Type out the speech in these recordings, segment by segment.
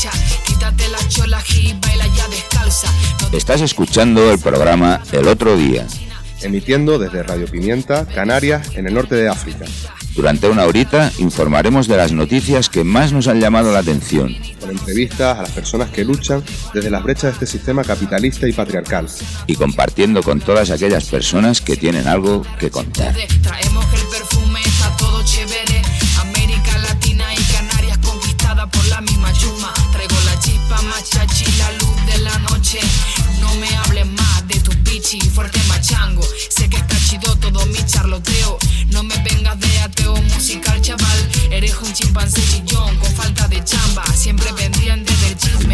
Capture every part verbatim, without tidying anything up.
Estás escuchando el programa El Otro Día, emitiendo desde Radio Pimienta, Canarias, en el norte de África. Durante una horita informaremos de las noticias que más nos han llamado la atención, con entrevistas a las personas que luchan desde las brechas de este sistema capitalista y patriarcal, y compartiendo con todas aquellas personas que tienen algo que contar. Traemos el perfume, está todo chévere. América Latina y Canarias conquistada por la misma chuma. Traigo la chispa, machachi, la luz de la noche. No me hables más de tu pichi, fuerte machango. Sé que está chido todo mi charloteo. No me vengas de ateo musical, chaval. Eres un chimpancé chillón con falta de chamba. Siempre pendiente del chisme.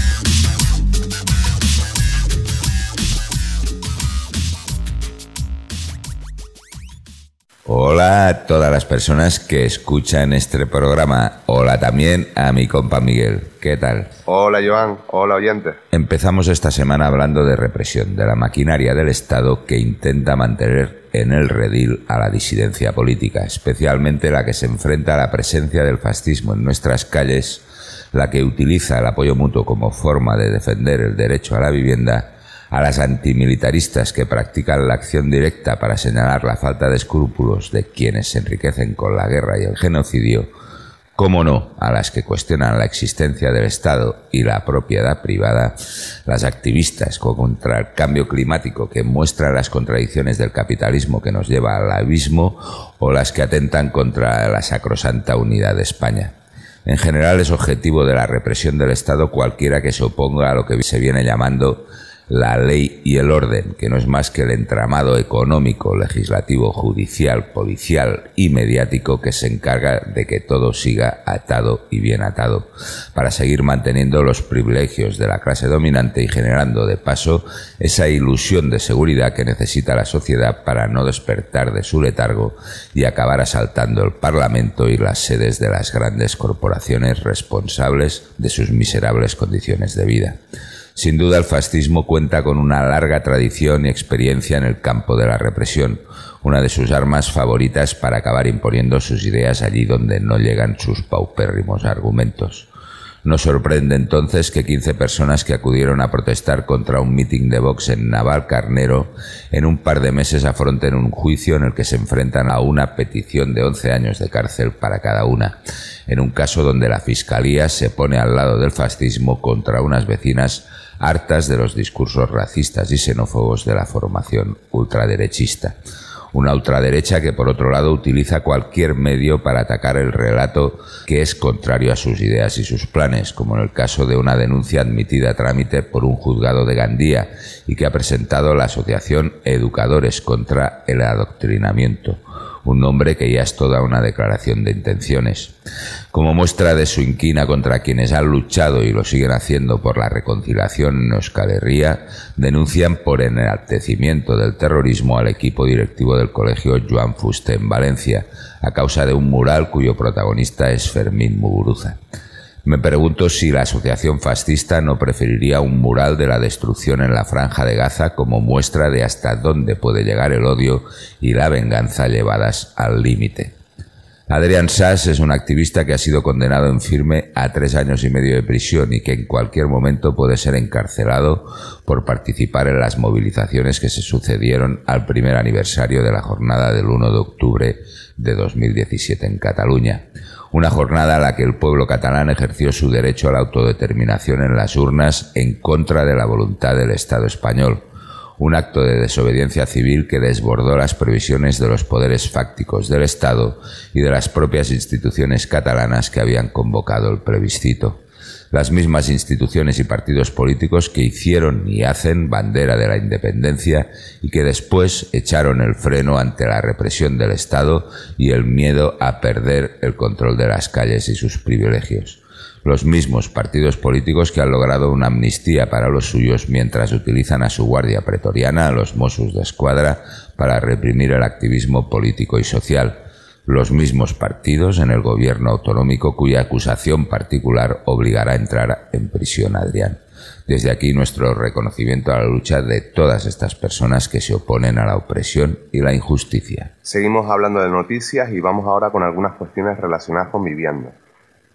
Hola a todas las personas que escuchan este programa. Hola también a mi compa Miguel. ¿Qué tal? Hola Joan, hola oyentes. Empezamos esta semana hablando de represión, de la maquinaria del Estado que intenta mantener en el redil a la disidencia política, especialmente la que se enfrenta a la presencia del fascismo en nuestras calles, la que utiliza el apoyo mutuo como forma de defender el derecho a la vivienda, a las antimilitaristas que practican la acción directa para señalar la falta de escrúpulos de quienes se enriquecen con la guerra y el genocidio, cómo no, a las que cuestionan la existencia del Estado y la propiedad privada, las activistas contra el cambio climático que muestran las contradicciones del capitalismo que nos lleva al abismo, o las que atentan contra la sacrosanta unidad de España. En general es objetivo de la represión del Estado cualquiera que se oponga a lo que se viene llamando la ley y el orden, que no es más que el entramado económico, legislativo, judicial, policial y mediático que se encarga de que todo siga atado y bien atado, para seguir manteniendo los privilegios de la clase dominante y generando de paso esa ilusión de seguridad que necesita la sociedad para no despertar de su letargo y acabar asaltando el Parlamento y las sedes de las grandes corporaciones responsables de sus miserables condiciones de vida. Sin duda el fascismo cuenta con una larga tradición y experiencia en el campo de la represión, una de sus armas favoritas para acabar imponiendo sus ideas allí donde no llegan sus paupérrimos argumentos. No sorprende entonces que quince personas que acudieron a protestar contra un mitin de Vox en Navalcarnero en un par de meses afronten un juicio en el que se enfrentan a una petición de once años de cárcel para cada una, en un caso donde la Fiscalía se pone al lado del fascismo contra unas vecinas hartas de los discursos racistas y xenófobos de la formación ultraderechista. Una ultraderecha que, por otro lado, utiliza cualquier medio para atacar el relato que es contrario a sus ideas y sus planes, como en el caso de una denuncia admitida a trámite por un juzgado de Gandía y que ha presentado la asociación Educadores contra el Adoctrinamiento, un nombre que ya es toda una declaración de intenciones. Como muestra de su inquina contra quienes han luchado y lo siguen haciendo por la reconciliación en Euskal Herria, denuncian por enaltecimiento del terrorismo al equipo directivo del colegio Joan Fuste en Valencia, a causa de un mural cuyo protagonista es Fermín Muguruza. Me pregunto si la asociación fascista no preferiría un mural de la destrucción en la Franja de Gaza como muestra de hasta dónde puede llegar el odio y la venganza llevadas al límite. Adrián Sass es un activista que ha sido condenado en firme a tres años y medio de prisión y que en cualquier momento puede ser encarcelado por participar en las movilizaciones que se sucedieron al primer aniversario de la jornada del uno de octubre de dos mil diecisiete en Cataluña. Una jornada a la que el pueblo catalán ejerció su derecho a la autodeterminación en las urnas en contra de la voluntad del Estado español. Un acto de desobediencia civil que desbordó las previsiones de los poderes fácticos del Estado y de las propias instituciones catalanas que habían convocado el plebiscito. Las mismas instituciones y partidos políticos que hicieron y hacen bandera de la independencia y que después echaron el freno ante la represión del Estado y el miedo a perder el control de las calles y sus privilegios. Los mismos partidos políticos que han logrado una amnistía para los suyos mientras utilizan a su guardia pretoriana, a los Mossos d'Esquadra, para reprimir el activismo político y social. Los mismos partidos en el gobierno autonómico cuya acusación particular obligará a entrar en prisión a Adrián. Desde aquí nuestro reconocimiento a la lucha de todas estas personas que se oponen a la opresión y la injusticia. Seguimos hablando de noticias y vamos ahora con algunas cuestiones relacionadas con vivienda.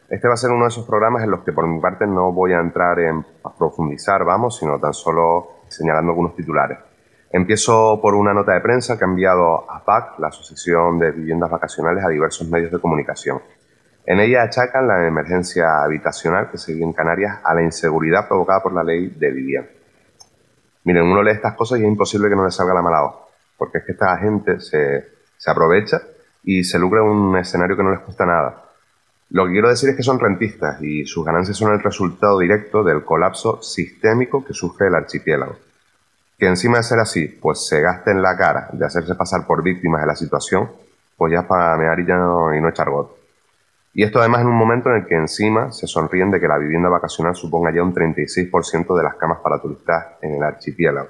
Este va a ser uno de esos programas en los que por mi parte no voy a entrar en a profundizar, vamos, sino tan solo señalando algunos titulares. Empiezo por una nota de prensa que ha enviado a P A C, la Asociación de Viviendas Vacacionales, a diversos medios de comunicación. En ella achacan la emergencia habitacional que se vive en Canarias a la inseguridad provocada por la ley de vivienda. Miren, uno lee estas cosas y es imposible que no le salga la mala hoja, porque es que esta gente se, se aprovecha y se lucra en un escenario que no les cuesta nada. Lo que quiero decir es que son rentistas y sus ganancias son el resultado directo del colapso sistémico que sufre el archipiélago. Que encima de ser así, pues se gaste en la cara de hacerse pasar por víctimas de la situación, pues ya es para mear y, ya no, y no echar gota. Y esto además en un momento en el que encima se sonríen de que la vivienda vacacional suponga ya un treinta y seis por ciento de las camas para turistas en el archipiélago.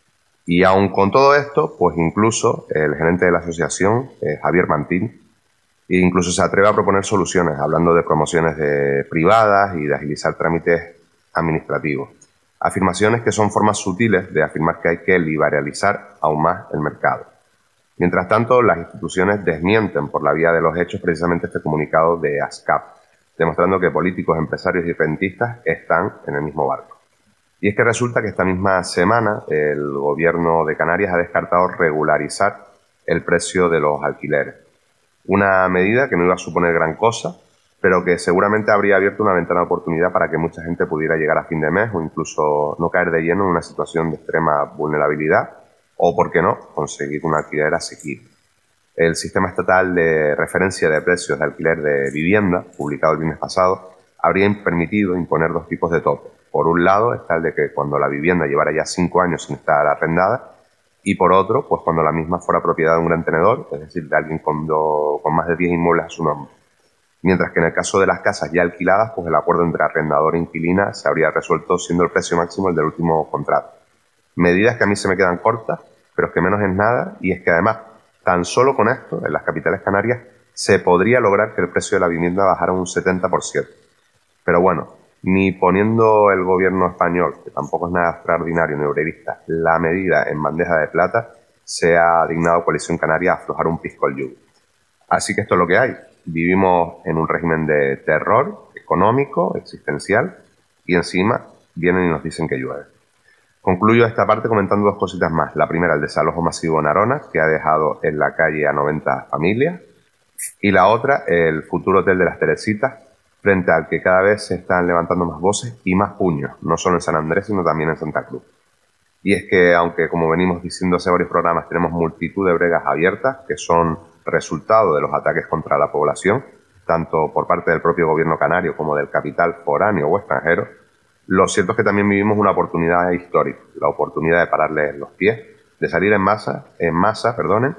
Y aun con todo esto, pues incluso el gerente de la asociación, eh, Javier Mantín, incluso se atreve a proponer soluciones, hablando de promociones de privadas y de agilizar trámites administrativos. Afirmaciones que son formas sutiles de afirmar que hay que liberalizar aún más el mercado. Mientras tanto, las instituciones desmienten por la vía de los hechos precisamente este comunicado de ASCAP, demostrando que políticos, empresarios y rentistas están en el mismo barco. Y es que resulta que esta misma semana el gobierno de Canarias ha descartado regularizar el precio de los alquileres. Una medida que no iba a suponer gran cosa, pero que seguramente habría abierto una ventana de oportunidad para que mucha gente pudiera llegar a fin de mes o incluso no caer de lleno en una situación de extrema vulnerabilidad o, por qué no, conseguir un alquiler asequible. El Sistema Estatal de Referencia de Precios de Alquiler de Vivienda, publicado el viernes pasado, habría permitido imponer dos tipos de tope. Por un lado está el de que cuando la vivienda llevara ya cinco años sin estar arrendada, y por otro, pues cuando la misma fuera propiedad de un gran tenedor, es decir, de alguien con, do, con más de diez inmuebles a su nombre. Mientras que en el caso de las casas ya alquiladas, pues el acuerdo entre arrendador e inquilina se habría resuelto siendo el precio máximo el del último contrato. Medidas que a mí se me quedan cortas, pero es que menos es nada, y es que además, tan solo con esto, en las capitales canarias, se podría lograr que el precio de la vivienda bajara un setenta por ciento. Pero bueno, ni poniendo el gobierno español, que tampoco es nada extraordinario ni obrerista, la medida en bandeja de plata, se ha dignado Coalición Canaria a aflojar un pisco al yugo. Así que esto es lo que hay. Vivimos en un régimen de terror económico, existencial, y encima vienen y nos dicen que llueve. Concluyo esta parte comentando dos cositas más. La primera, el desalojo masivo en Aronas, que ha dejado en la calle a noventa familias. Y la otra, el futuro hotel de las Teresitas, frente al que cada vez se están levantando más voces y más puños, no solo en San Andrés, sino también en Santa Cruz. Y es que, aunque como venimos diciendo hace varios programas, tenemos multitud de bregas abiertas que son resultado de los ataques contra la población, tanto por parte del propio gobierno canario como del capital foráneo o extranjero, lo cierto es que también vivimos una oportunidad histórica, la oportunidad de pararles los pies, de salir en masa, en masa, perdonen,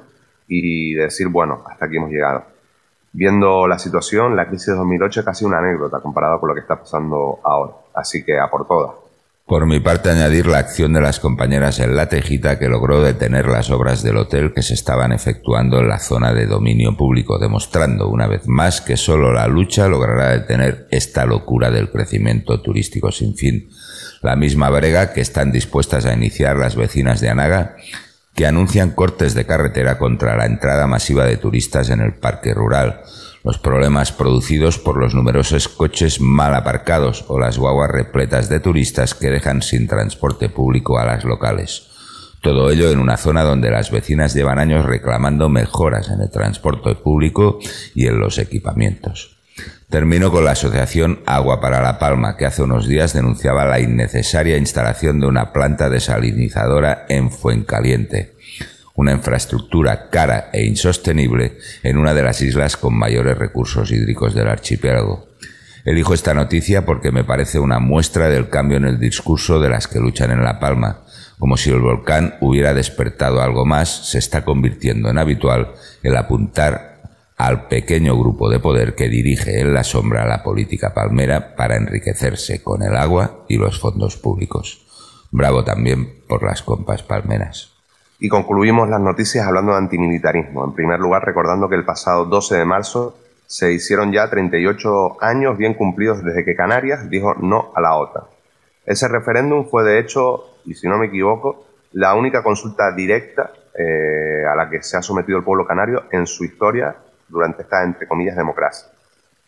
y de decir, bueno, hasta aquí hemos llegado. Viendo la situación, la crisis de dos mil ocho es casi una anécdota comparada con lo que está pasando ahora, así que a por todas. Por mi parte, añadir la acción de las compañeras en La Tejita, que logró detener las obras del hotel que se estaban efectuando en la zona de dominio público, demostrando una vez más que solo la lucha logrará detener esta locura del crecimiento turístico sin fin. La misma brega que están dispuestas a iniciar las vecinas de Anaga, que anuncian cortes de carretera contra la entrada masiva de turistas en el parque rural, los problemas producidos por los numerosos coches mal aparcados o las guaguas repletas de turistas que dejan sin transporte público a las locales. Todo ello en una zona donde las vecinas llevan años reclamando mejoras en el transporte público y en los equipamientos. Termino con la asociación Agua para La Palma, que hace unos días denunciaba la innecesaria instalación de una planta desalinizadora en Fuencaliente, una infraestructura cara e insostenible en una de las islas con mayores recursos hídricos del archipiélago. Elijo esta noticia porque me parece una muestra del cambio en el discurso de las que luchan en La Palma. Como si el volcán hubiera despertado algo más, se está convirtiendo en habitual el apuntar al pequeño grupo de poder que dirige en la sombra la política palmera para enriquecerse con el agua y los fondos públicos. Bravo también por las compas palmeras. Y concluimos las noticias hablando de antimilitarismo. En primer lugar, recordando que el pasado doce de marzo se hicieron ya treinta y ocho años bien cumplidos desde que Canarias dijo no a la OTAN. Ese referéndum fue, de hecho, y si no me equivoco, la única consulta directa eh, a la que se ha sometido el pueblo canario en su historia durante esta, entre comillas, democracia.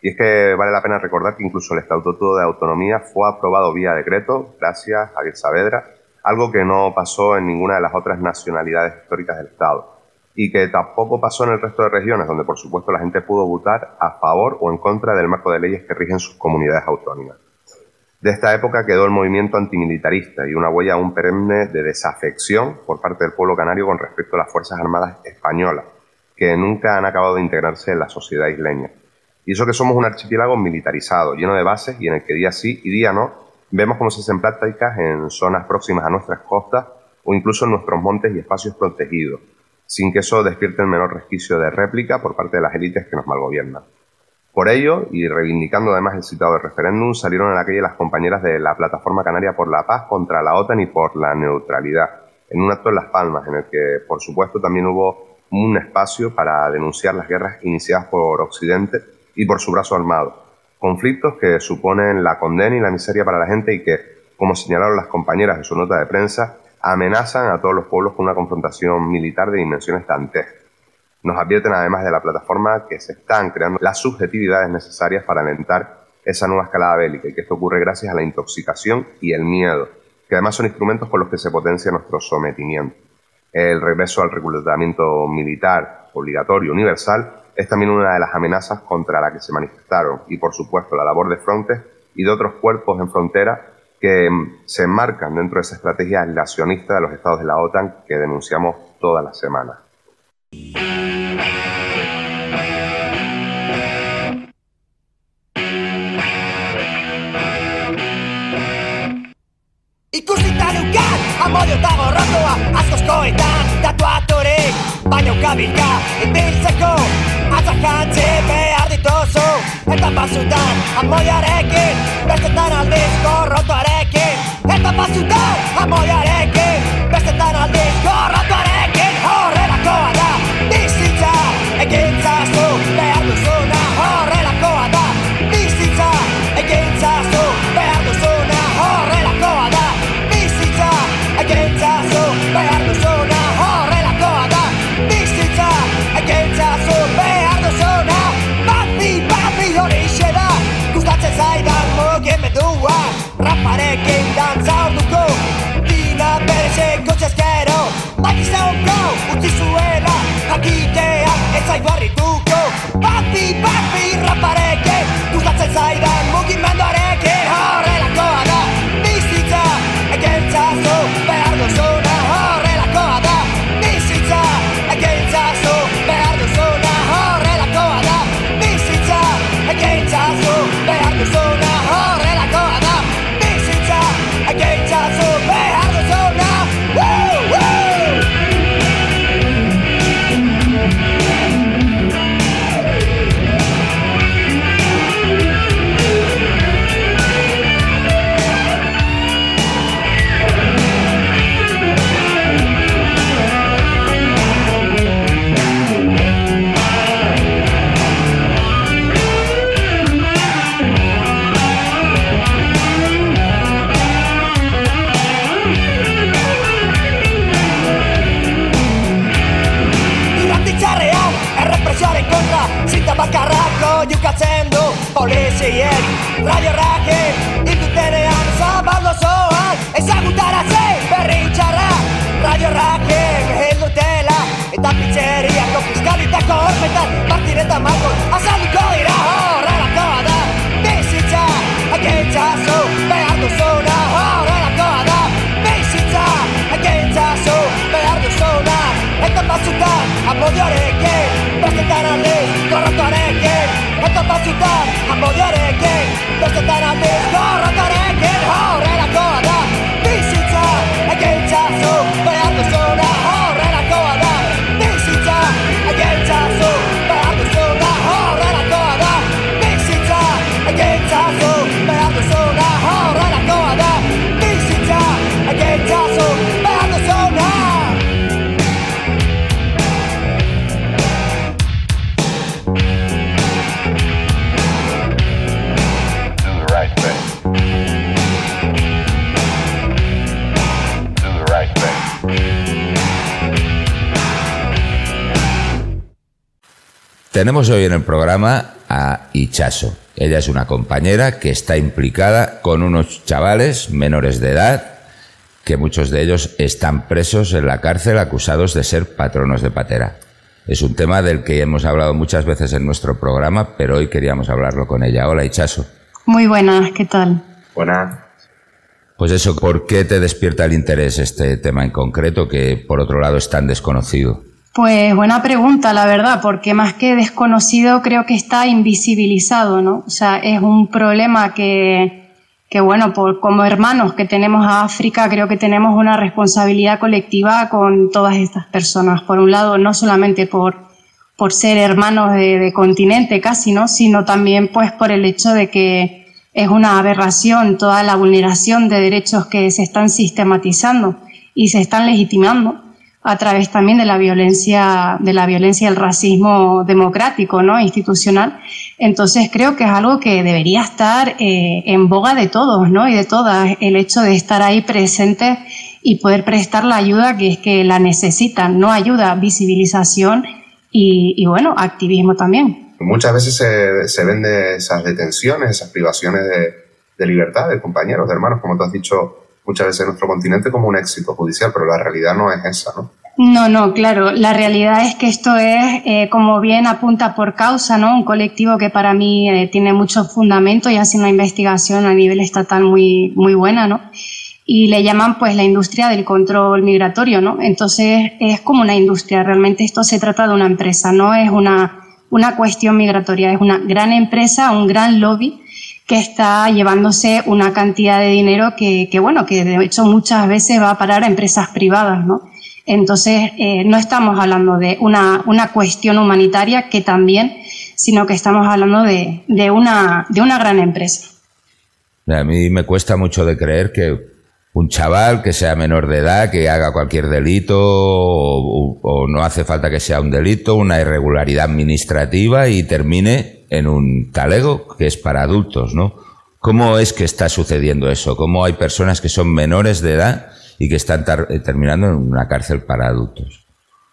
Y es que vale la pena recordar que incluso el Estatuto de Autonomía fue aprobado vía decreto, gracias a Javier Saavedra, algo que no pasó en ninguna de las otras nacionalidades históricas del Estado, y que tampoco pasó en el resto de regiones, donde por supuesto la gente pudo votar a favor o en contra del marco de leyes que rigen sus comunidades autónomas. De esta época quedó el movimiento antimilitarista y una huella aún perenne de desafección por parte del pueblo canario con respecto a las Fuerzas Armadas españolas, que nunca han acabado de integrarse en la sociedad isleña. Y eso que somos un archipiélago militarizado, lleno de bases y en el que día sí y día no vemos cómo se hacen prácticas en zonas próximas a nuestras costas o incluso en nuestros montes y espacios protegidos, sin que eso despierte el menor resquicio de réplica por parte de las élites que nos malgobiernan. Por ello, y reivindicando además el citado referéndum, salieron a la calle las compañeras de la Plataforma Canaria por la Paz contra la OTAN y por la neutralidad, en un acto en Las Palmas, en el que, por supuesto, también hubo un espacio para denunciar las guerras iniciadas por Occidente y por su brazo armado. Conflictos que suponen la condena y la miseria para la gente y que, como señalaron las compañeras en su nota de prensa, amenazan a todos los pueblos con una confrontación militar de dimensiones dantescas. Nos advierten además de la plataforma que se están creando las subjetividades necesarias para alentar esa nueva escalada bélica y que esto ocurre gracias a la intoxicación y el miedo, que además son instrumentos con los que se potencia nuestro sometimiento. El regreso al reclutamiento militar obligatorio universal es también una de las amenazas contra la que se manifestaron y, por supuesto, la labor de Frontex y de otros cuerpos en frontera que se enmarcan dentro de esa estrategia aislacionista de los estados de la OTAN que denunciamos todas las semanas. Ikusita neukan, amodio eta gorrotua askoskoetan tatuaturik, baina ukabilka ibiltzeko atzak jantzi behar dituzu. Eta pasutan amodioarekin, bestetan aldiz gorrotuarekin. Eta pasutan amodioarekin, bestetan aldiz gorrotuarekin. Horrelakoa da, bizitza egintzazu behar duzuna. Horrelakoa da, bizitza egintzazu behar duzuna. Horrelakoa da, bizitza egintzazu behar duzuna. Horrelakoa da, bizitza egintzazu behar duzuna. Bapi, bapi horixe da, gustatzen zaidan mugimendua. Raparekin dantza orduko, dina berezeko txaskero. Bakizauko, utzi zuela, jakitea ez zaigu harrituko. Bapi, bapi raparekin, gustatzen zaidan mugimenduarekin. Horrelakoa da, bizitza egintzazu behar duzuna. Horrelakoa da, bizitza egintzazu behar duzuna. Horrelakoa da, bizitza egintzazu behar duzuna. Horrelakoa da, bizitza egintzazu behar duzuna. Woo, woo! Errepresioaren kontra, zinta bakarrako jukatzen du polizien. Radio Rajen, ikutenean zabaldo zoan, ezagutarazi berri txarra. Radio Rajen, heldutela, eta pizzeriako fiskalitako hormetan, martireta markon, azalduko dira. Horrelakoa da, bizitza egintzazu behar duzuna. Horrelakoa da, bizitza egintzazu behar duzuna. Eta batzutan, amodioarekin, bestetan aldiz, gorrotuarekin. Eta batzutan, amodioarekin, bestetan aldiz, gorrotuarekin. Horrelakoa da, bizitza egintzazu behar duzuna. Horrelakoa da, bizitza egintzazu behar duzuna. Horrelakoa da, bizitza egintzazu behar duzuna. Horrelakoa da, bizitza egintzazu behar duzuna. Tenemos hoy en el programa a Itxaso. Ella es una compañera que está implicada con unos chavales menores de edad, que muchos de ellos están presos en la cárcel acusados de ser patronos de patera. Es un tema del que hemos hablado muchas veces en nuestro programa, pero hoy queríamos hablarlo con ella. Hola, Itxaso. Muy buenas, ¿qué tal? Buenas. Pues eso, ¿por qué te despierta el interés este tema en concreto, que por otro lado es tan desconocido? Pues buena pregunta, la verdad, porque más que desconocido creo que está invisibilizado, ¿no? O sea, es un problema que, que bueno, por, como hermanos que tenemos a África, creo que tenemos una responsabilidad colectiva con todas estas personas. Por un lado, no solamente por, por ser hermanos de, de continente casi, ¿no? Sino también pues por el hecho de que es una aberración toda la vulneración de derechos que se están sistematizando y se están legitimando a través también de la violencia, de la violencia y el racismo democrático, ¿no? Institucional. Entonces creo que es algo que debería estar eh, en boga de todos, ¿no? Y de todas, el hecho de estar ahí presentes y poder prestar la ayuda que es que la necesitan, no ayuda, visibilización y, y bueno, activismo también. Muchas veces se, se ven de esas detenciones, esas privaciones de, de libertad de compañeros, de hermanos, como tú has dicho muchas veces en nuestro continente, como un éxito judicial, pero la realidad no es esa, ¿no? No, no, claro. La realidad es que esto es, eh, como bien apunta por causa, ¿no? Un colectivo que para mí eh, tiene mucho fundamento y hace una investigación a nivel estatal muy, muy buena, ¿no? Y le llaman pues la industria del control migratorio, ¿no? Entonces es como una industria. Realmente esto se trata de una empresa, no es una una cuestión migratoria, es una gran empresa, un gran lobby que está llevándose una cantidad de dinero que, que bueno, que de hecho muchas veces va a parar a empresas privadas, ¿no? Entonces, eh, no estamos hablando de una, una cuestión humanitaria, que también, sino que estamos hablando de, de, una, de una gran empresa. A mí me cuesta mucho de creer que un chaval que sea menor de edad, que haga cualquier delito, o, o no hace falta que sea un delito, una irregularidad administrativa, y termine en un talego que es para adultos, ¿no? ¿Cómo es que está sucediendo eso? ¿Cómo hay personas que son menores de edad y que están terminando en una cárcel para adultos?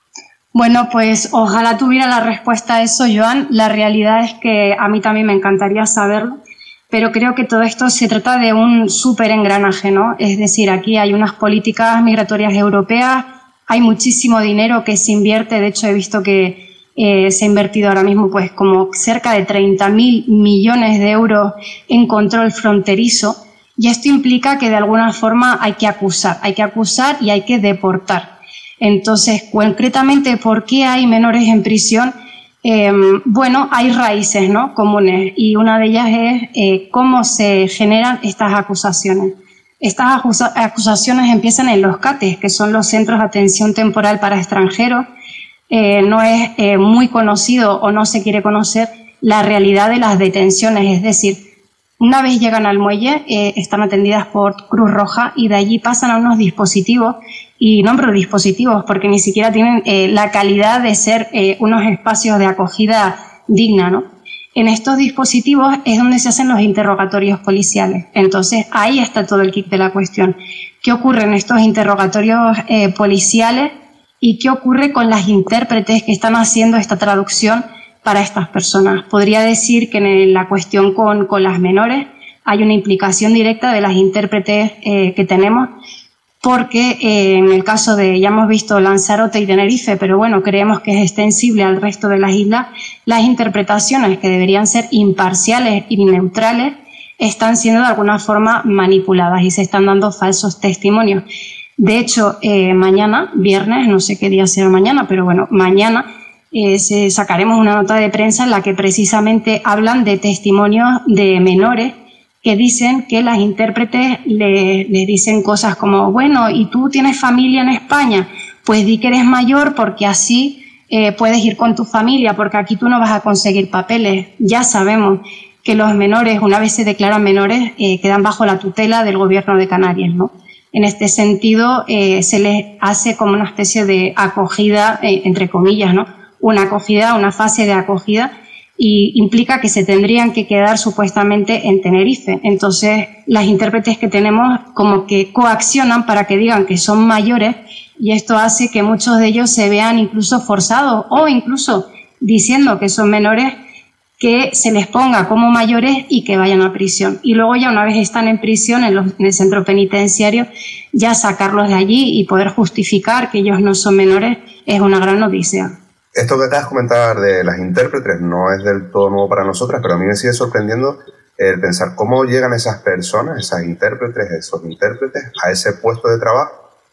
Bueno, pues ojalá tuviera la respuesta a eso, Joan. La realidad es que a mí también me encantaría saberlo. Pero creo que todo esto se trata de un súper engranaje, ¿no? Es decir, aquí hay unas políticas migratorias europeas, hay muchísimo dinero que se invierte. De hecho, he visto que eh, se ha invertido ahora mismo pues como cerca de treinta mil millones de euros en control fronterizo, y esto implica que de alguna forma hay que acusar, hay que acusar y hay que deportar. Entonces, concretamente, ¿por qué hay menores en prisión? Eh, bueno, hay raíces, ¿no?, comunes, y una de ellas es eh, cómo se generan estas acusaciones. Estas acusa- acusaciones empiezan en los CATES, que son los Centros de Atención Temporal para Extranjeros. Eh, no es eh, muy conocido o no se quiere conocer la realidad de las detenciones, es decir, una vez llegan al muelle, eh, están atendidas por Cruz Roja y de allí pasan a unos dispositivos, y nombro dispositivos porque ni siquiera tienen eh, la calidad de ser eh, unos espacios de acogida digna, ¿no? En estos dispositivos es donde se hacen los interrogatorios policiales. Entonces ahí está todo el kit de la cuestión. ¿Qué ocurre en estos interrogatorios eh, policiales y qué ocurre con las intérpretes que están haciendo esta traducción para estas personas? Podría decir que en la cuestión con, con las menores hay una implicación directa de las intérpretes eh, que tenemos, porque eh, en el caso de, ya hemos visto Lanzarote y Tenerife, pero bueno, creemos que es extensible al resto de las islas, las interpretaciones que deberían ser imparciales y neutrales están siendo de alguna forma manipuladas y se están dando falsos testimonios. De hecho, eh, mañana, viernes, no sé qué día será mañana, pero bueno, mañana eh, se, sacaremos una nota de prensa en la que precisamente hablan de testimonios de menores que dicen que las intérpretes le, le dicen cosas como, bueno, ¿y tú tienes familia en España? Pues di que eres mayor porque así eh, puedes ir con tu familia, porque aquí tú no vas a conseguir papeles. Ya sabemos que los menores, una vez se declaran menores, eh, quedan bajo la tutela del gobierno de Canarias, ¿no? En este sentido, eh, se les hace como una especie de acogida, eh, entre comillas, ¿no? Una acogida, una fase de acogida, y implica que se tendrían que quedar supuestamente en Tenerife. Entonces, las intérpretes que tenemos como que coaccionan para que digan que son mayores, y esto hace que muchos de ellos se vean incluso forzados o incluso diciendo que son menores, que se les ponga como mayores y que vayan a prisión. Y luego ya una vez están en prisión, en, los, en el centro penitenciario, ya sacarlos de allí y poder justificar que ellos no son menores es una gran odisea. Esto que acabas de comentar de las intérpretes no es del todo nuevo para nosotras, pero a mí me sigue sorprendiendo el pensar cómo llegan esas personas, esas intérpretes, esos intérpretes, a ese puesto de trabajo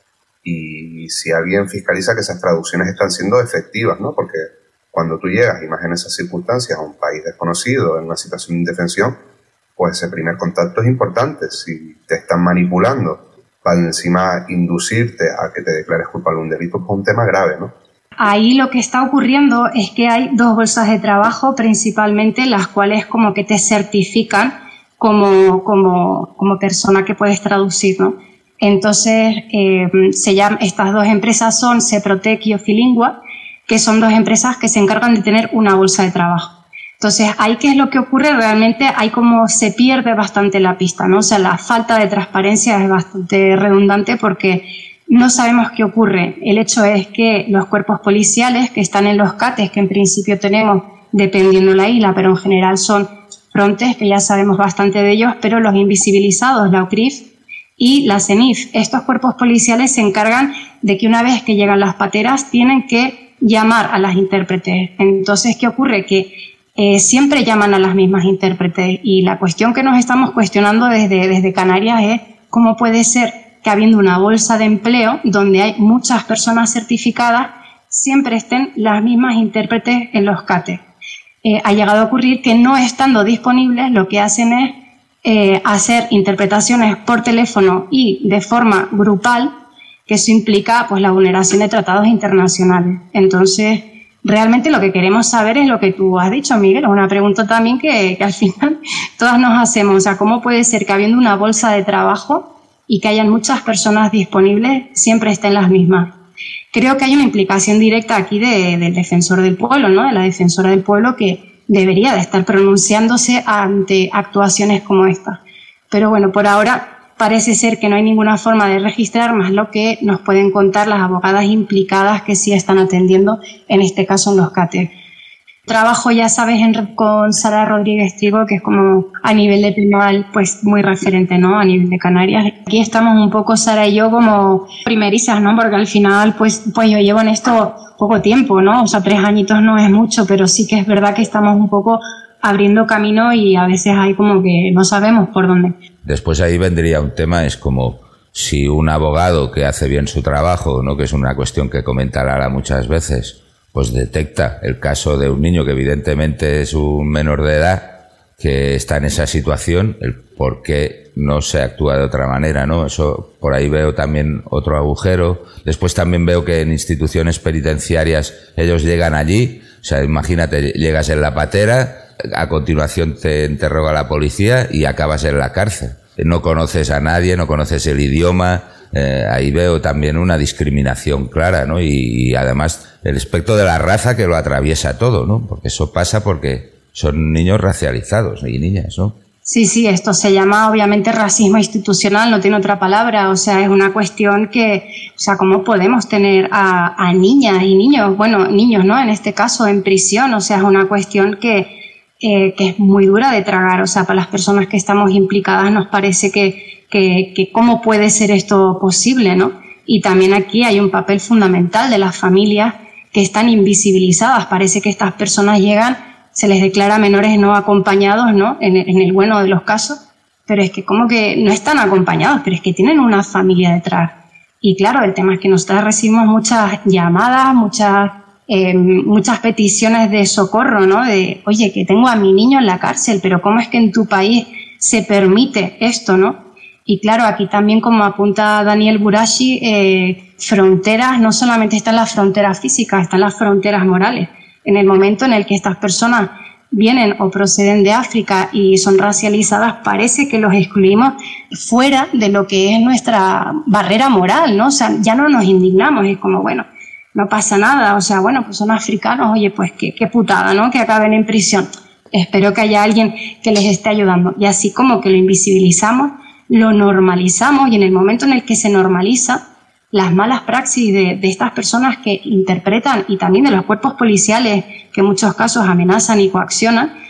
y si alguien fiscaliza que esas traducciones están siendo efectivas, ¿no? Porque cuando tú llegas, y más en esas circunstancias, a un país desconocido, en una situación de indefensión, pues ese primer contacto es importante. Si te están manipulando para encima inducirte a que te declares culpable de un delito, pues es un tema grave, ¿no? Ahí lo que está ocurriendo es que hay dos bolsas de trabajo principalmente, las cuales como que te certifican como, como, como persona que puedes traducir, ¿no? Entonces, eh, se llama, estas dos empresas son Seprotec y Ofilingua, que son dos empresas que se encargan de tener una bolsa de trabajo. Entonces, ahí qué es lo que ocurre, realmente hay como se pierde bastante la pista, ¿no? O sea, la falta de transparencia es bastante redundante porque no sabemos qué ocurre. El hecho es que los cuerpos policiales que están en los CATES, que en principio tenemos dependiendo la isla, pero en general son Frontex, que ya sabemos bastante de ellos, pero los invisibilizados, la U C R I F y la CENIF, estos cuerpos policiales se encargan de que una vez que llegan las pateras tienen que llamar a las intérpretes. Entonces, ¿qué ocurre? Que eh, siempre llaman a las mismas intérpretes y la cuestión que nos estamos cuestionando desde, desde Canarias es cómo puede ser que habiendo una bolsa de empleo donde hay muchas personas certificadas, siempre estén las mismas intérpretes en los CATES. Eh, ha llegado a ocurrir que no estando disponibles, lo que hacen es eh, hacer interpretaciones por teléfono y de forma grupal, que eso implica pues la vulneración de tratados internacionales. Entonces, realmente lo que queremos saber es lo que tú has dicho, Miguel, es una pregunta también que, que al final todas nos hacemos. O sea, ¿cómo puede ser que habiendo una bolsa de trabajo y que hayan muchas personas disponibles, siempre estén las mismas? Creo que hay una implicación directa aquí de, del defensor del pueblo, ¿no? De la defensora del pueblo que debería de estar pronunciándose ante actuaciones como esta. Pero bueno, por ahora parece ser que no hay ninguna forma de registrar más lo que nos pueden contar las abogadas implicadas que sí están atendiendo, en este caso en los CATES. Trabajo, ya sabes, en, con Sara Rodríguez Trigo, que es como a nivel de penal, pues muy referente, ¿no? A nivel de Canarias. Aquí estamos un poco, Sara y yo, como primerizas, ¿no? Porque al final, pues, pues yo llevo en esto poco tiempo, ¿no? O sea, tres añitos no es mucho, pero sí que es verdad que estamos un poco abriendo camino y a veces hay como que no sabemos por dónde. Después ahí vendría un tema, es como si un abogado que hace bien su trabajo, ¿no? Que es una cuestión que comenta Lara muchas veces, pues detecta el caso de un niño que evidentemente es un menor de edad que está en esa situación, el por qué no se actúa de otra manera, ¿no? Eso, por ahí veo también otro agujero. Después también veo que en instituciones penitenciarias ellos llegan allí, o sea, imagínate, llegas en la patera, a continuación te interroga la policía y acabas en la cárcel. No conoces a nadie, no conoces el idioma. Eh, ahí veo también una discriminación clara, ¿no? Y, y además el aspecto de la raza que lo atraviesa todo, ¿no? Porque eso pasa porque son niños racializados y niñas, ¿no? Sí, sí, esto se llama obviamente racismo institucional, no tiene otra palabra, o sea, es una cuestión que, o sea, ¿cómo podemos tener a, a niñas y niños, bueno, niños, ¿no? En este caso, en prisión, o sea, es una cuestión que, eh, que es muy dura de tragar, o sea, para las personas que estamos implicadas nos parece que Que, que cómo puede ser esto posible, ¿no? Y también aquí hay un papel fundamental de las familias que están invisibilizadas. Parece que estas personas llegan, se les declara menores no acompañados, ¿no? En, en el bueno de los casos, pero es que como que no están acompañados, pero es que tienen una familia detrás. Y claro, el tema es que nosotros recibimos muchas llamadas, muchas, eh, muchas peticiones de socorro, ¿no? De, oye, que tengo a mi niño en la cárcel, pero ¿cómo es que en tu país se permite esto, ¿no? Y claro, aquí también, como apunta Daniel Burashi, eh, fronteras, no solamente están las fronteras físicas, están las fronteras morales. En el momento en el que estas personas vienen o proceden de África y son racializadas, parece que los excluimos fuera de lo que es nuestra barrera moral, ¿no? O sea, ya no nos indignamos, es como, bueno, no pasa nada, o sea, bueno, pues son africanos, oye, pues qué, qué putada, ¿no? Que acaben en prisión. Espero que haya alguien que les esté ayudando. Y así como que lo invisibilizamos, lo normalizamos, y en el momento en el que se normaliza, las malas praxis de, de estas personas que interpretan, y también de los cuerpos policiales que en muchos casos amenazan y coaccionan,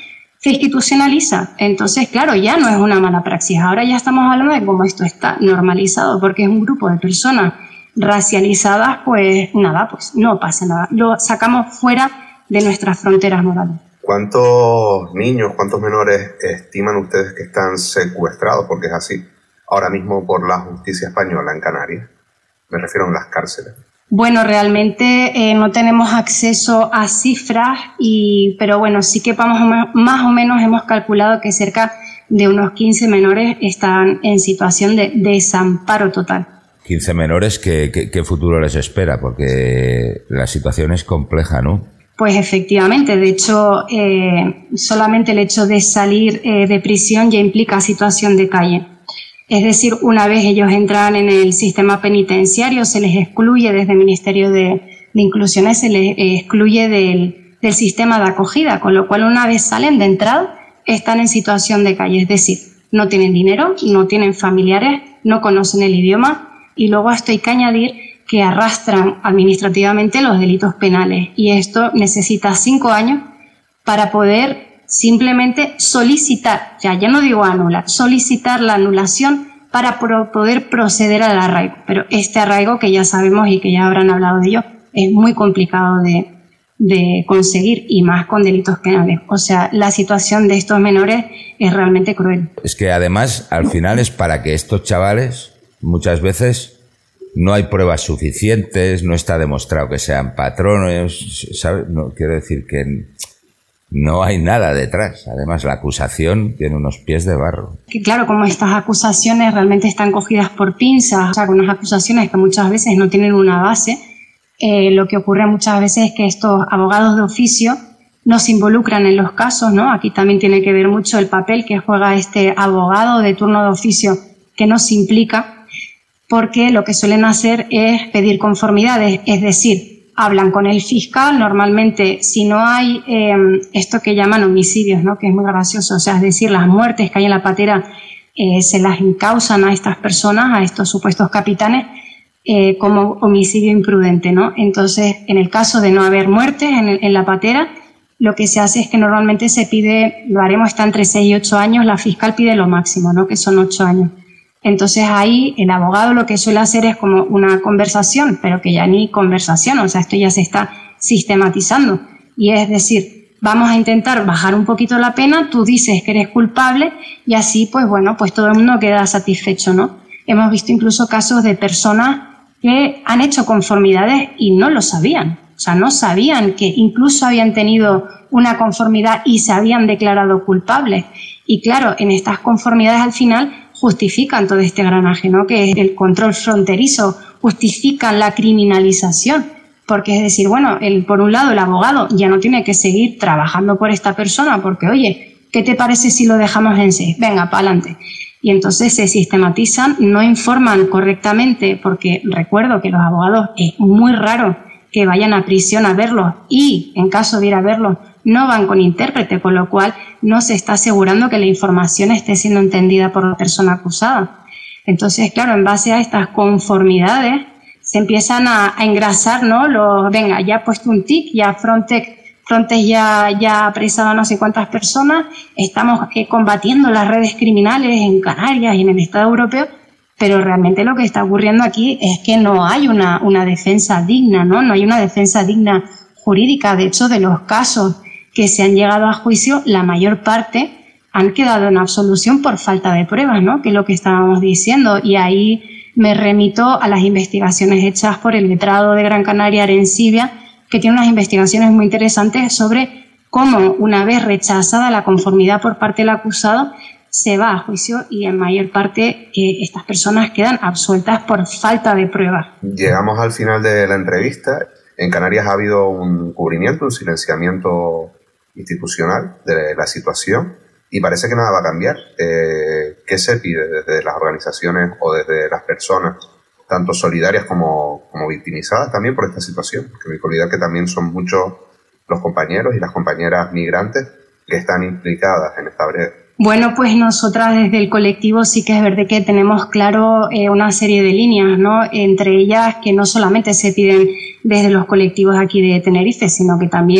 se institucionaliza. Entonces, claro, ya no es una mala praxis. Ahora ya estamos hablando de cómo esto está normalizado, porque es un grupo de personas racializadas, pues nada, pues no pasa nada. Lo sacamos fuera de nuestras fronteras morales. ¿Cuántos niños, cuántos menores estiman ustedes que están secuestrados, porque es así, ahora mismo por la justicia española en Canarias? Me refiero a las cárceles. Bueno, realmente eh, no tenemos acceso a cifras, y, pero bueno, sí que vamos, más o menos hemos calculado que cerca de unos quince menores están en situación de desamparo total. quince menores, ¿qué, qué, qué futuro les espera? Porque la situación es compleja, ¿no? Pues efectivamente, de hecho, eh, solamente el hecho de salir eh, de prisión ya implica situación de calle. Es decir, una vez ellos entran en el sistema penitenciario, se les excluye desde el Ministerio de, de Inclusiones, se les excluye del, del sistema de acogida, con lo cual una vez salen de entrada están en situación de calle. Es decir, no tienen dinero, no tienen familiares, no conocen el idioma, y luego a esto hay que añadir que arrastran administrativamente los delitos penales, y esto necesita cinco años para poder simplemente solicitar, ya, ya no digo anular, solicitar la anulación para pro poder proceder al arraigo. Pero este arraigo, que ya sabemos y que ya habrán hablado de ello, es muy complicado de, de conseguir, y más con delitos penales. O sea, la situación de estos menores es realmente cruel. Es que además, al final, es para que estos chavales, muchas veces, no hay pruebas suficientes, no está demostrado que sean patrones, ¿sabes? No, quiero decir que no hay nada detrás. Además, la acusación tiene unos pies de barro. Que claro, como estas acusaciones realmente están cogidas por pinzas, o sea, con unas acusaciones que muchas veces no tienen una base, eh, lo que ocurre muchas veces es que estos abogados de oficio no se involucran en los casos, ¿no? Aquí también tiene que ver mucho el papel que juega este abogado de turno de oficio que no se implica, porque lo que suelen hacer es pedir conformidades, es decir, hablan con el fiscal. Normalmente, si no hay eh, esto que llaman homicidios, ¿no? Que es muy gracioso, o sea, es decir, las muertes que hay en la patera eh, se las encausan a estas personas, a estos supuestos capitanes, eh, como homicidio imprudente, ¿no? Entonces, en el caso de no haber muertes en, el, en la patera, lo que se hace es que normalmente se pide, lo haremos está entre seis y ocho años, la fiscal pide lo máximo, ¿no? Que son ocho años. Entonces ahí el abogado lo que suele hacer es como una conversación, pero que ya ni conversación, o sea, esto ya se está sistematizando. Y es decir, vamos a intentar bajar un poquito la pena, tú dices que eres culpable y así, pues bueno, pues todo el mundo queda satisfecho, ¿no? Hemos visto incluso casos de personas que han hecho conformidades y no lo sabían. O sea, no sabían que incluso habían tenido una conformidad y se habían declarado culpables. Y claro, en estas conformidades al final justifican todo este granaje, ¿no? Que es el control fronterizo, justifican la criminalización, porque es decir, bueno, el, por un lado el abogado ya no tiene que seguir trabajando por esta persona, porque oye, ¿qué te parece si lo dejamos en seis? Venga, para adelante. Y entonces se sistematizan, no informan correctamente, porque recuerdo que los abogados es muy raro que vayan a prisión a verlos, y en caso de ir a verlos no van con intérprete, con lo cual no se está asegurando que la información esté siendo entendida por la persona acusada. Entonces, claro, en base a estas conformidades se empiezan a, a engrasar, ¿no? Los, venga, ya ha puesto un tic, ya Frontex, Frontex ya, ya ha apresado a no sé cuántas personas, estamos eh, combatiendo las redes criminales en Canarias y en el Estado europeo, pero realmente lo que está ocurriendo aquí es que no hay una, una defensa digna, ¿no? No hay una defensa digna jurídica. De hecho, de los casos que se han llegado a juicio, la mayor parte han quedado en absolución por falta de pruebas, ¿no? Que es lo que estábamos diciendo. Y ahí me remito a las investigaciones hechas por el letrado de Gran Canaria, Arencibia, que tiene unas investigaciones muy interesantes sobre cómo, una vez rechazada la conformidad por parte del acusado, se va a juicio y en mayor parte eh, estas personas quedan absueltas por falta de pruebas. Llegamos al final de la entrevista. En Canarias ha habido un cubrimiento, un silenciamiento institucional de la situación y parece que nada va a cambiar. Eh, ¿Qué se pide desde las organizaciones o desde las personas, tanto solidarias como, como victimizadas también por esta situación? Que no hay que olvidar que también son muchos los compañeros y las compañeras migrantes que están implicadas en esta breve. Bueno, pues nosotras desde el colectivo sí que es verdad que tenemos claro eh, una serie de líneas, ¿no? Entre ellas que no solamente se piden desde los colectivos aquí de Tenerife, sino que también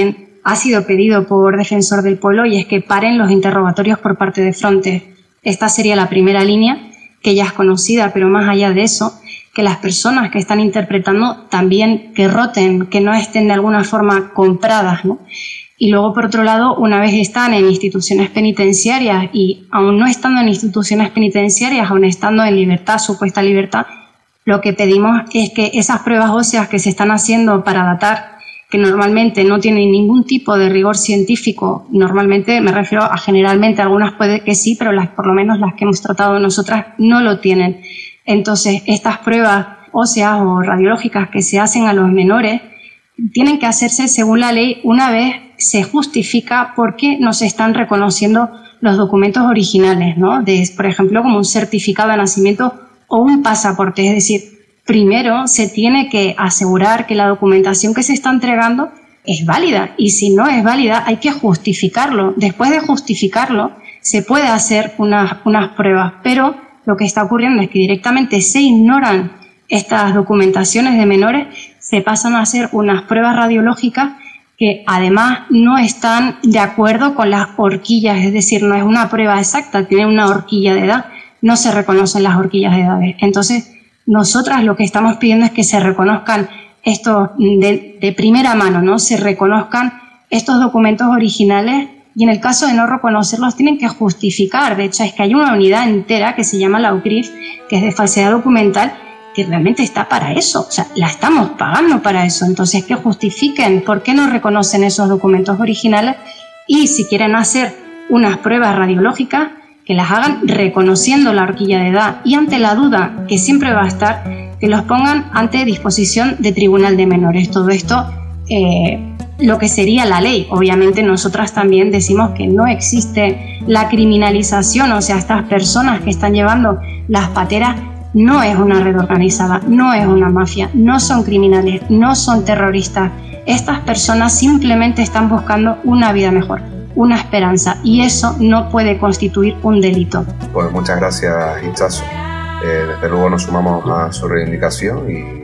ha sido pedido por Defensor del Pueblo, y es que paren los interrogatorios por parte de Frontex. Esta sería la primera línea, que ya es conocida, pero más allá de eso, que las personas que están interpretando también que roten, que no estén de alguna forma compradas, ¿no? Y luego, por otro lado, una vez están en instituciones penitenciarias y aún no estando en instituciones penitenciarias, aún estando en libertad, supuesta libertad, lo que pedimos es que esas pruebas óseas que se están haciendo para datar, que normalmente no tienen ningún tipo de rigor científico, normalmente me refiero a generalmente, algunas puede que sí, pero las, por lo menos las que hemos tratado nosotras no lo tienen. Entonces, estas pruebas óseas o radiológicas que se hacen a los menores tienen que hacerse según la ley una vez se justifica por qué no se están reconociendo los documentos originales, ¿no? De, por ejemplo, como un certificado de nacimiento o un pasaporte. Es decir, primero se tiene que asegurar que la documentación que se está entregando es válida, y si no es válida hay que justificarlo. Después de justificarlo se puede hacer unas, unas pruebas, pero lo que está ocurriendo es que directamente se ignoran estas documentaciones de menores, se pasan a hacer unas pruebas radiológicas que además no están de acuerdo con las horquillas, es decir, no es una prueba exacta, tiene una horquilla de edad, no se reconocen las horquillas de edades. Entonces, nosotras lo que estamos pidiendo es que se reconozcan estos de, de primera mano, ¿no? Se reconozcan estos documentos originales, y en el caso de no reconocerlos tienen que justificar. De hecho, es que hay una unidad entera que se llama la U C R I F, que es de falsedad documental, que realmente está para eso, o sea, la estamos pagando para eso. Entonces, que justifiquen por qué no reconocen esos documentos originales, y si quieren hacer unas pruebas radiológicas, que las hagan reconociendo la horquilla de edad, y ante la duda, que siempre va a estar, que los pongan ante disposición de tribunal de menores. Todo esto, eh, lo que sería la ley. Obviamente nosotras también decimos que no existe la criminalización, o sea, estas personas que están llevando las pateras no es una red organizada, no es una mafia, no son criminales, no son terroristas. Estas personas simplemente están buscando una vida mejor, una esperanza, y eso no puede constituir un delito. Pues muchas gracias, Itzazu. Eh, desde luego nos sumamos a su reivindicación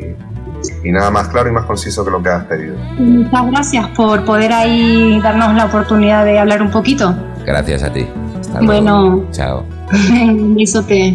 y, y nada más claro y más conciso que lo que has pedido. Muchas gracias por poder ahí darnos la oportunidad de hablar un poquito. Gracias a ti. Hasta luego. Bueno. Chao. Un besote.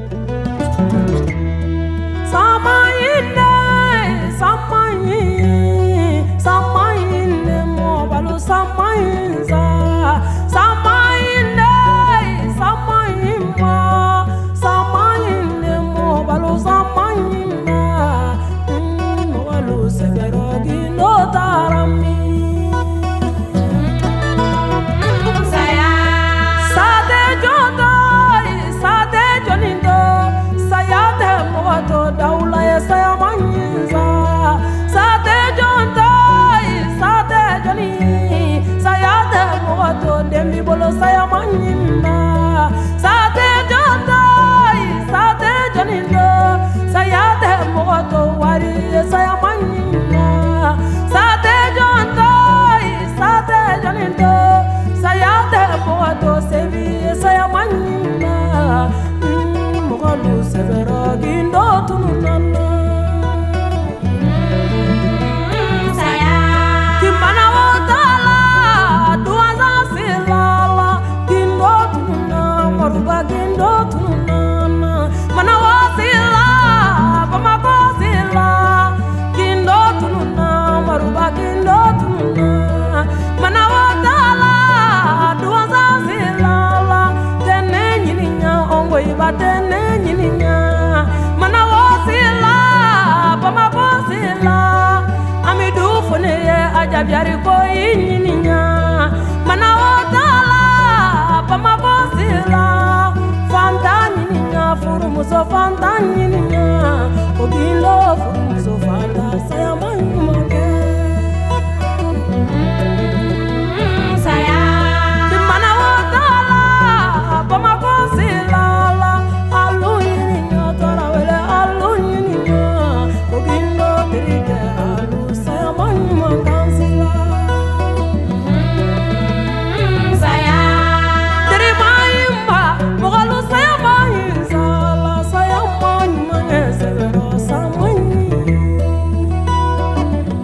Saya manina, sate jandai, sate janindo, saya te moto wari, saya manina, sate jandai, sate janindo, saya te moto sevi, saya manina, mokalu severa gindo tununana. Saya, kimana wotala, duaza sila. Maruba gindo tunana, mana wasila, bamako sila, gindo tunana, maruba gindo tunana, mana watala, duaza sila, tene nyininya, ongo iba tene nyininya, mana wasila, bamako sila, amidu funeye ajabiari ko nyininya, mana watala, bamako sila. Furumuso fanta nyininya, obilo furumuso fanta saya manyumake. Saya dimana wotala, bamako silala, alu nyininya tarawele alu nyininya, obilo dirige alu saya manyumake sila. Saya terima imba, mogalu saya manyumake. Saya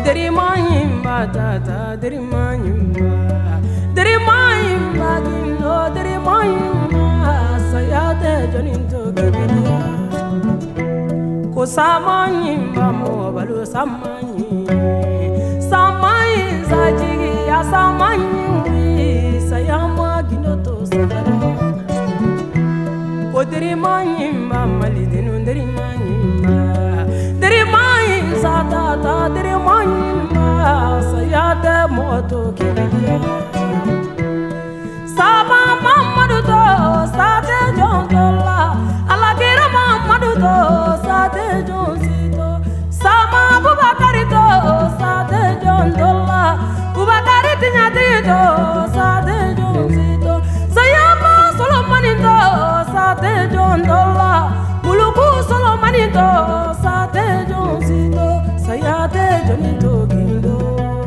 Derimayimba tata derimayimba Derimayimba gindo derimayimba sayate joninto gediya Ko samanyimba mo balu samanyi Samanyi sajigi ya samanyi sayama gindo to sagara Ko derimayimba malidinu derimayimba Derimayimba tata derimayimba sayate moto kediya Sama Mamadu to sate jondola Alakira Mamadu to sate jonsito Sama Bubakari to sate jondola Bubakari tinyati to sate jonsito Sayama Solomani to sate jondola Muluku Solomani to sate jonsito Sayate jonito kindo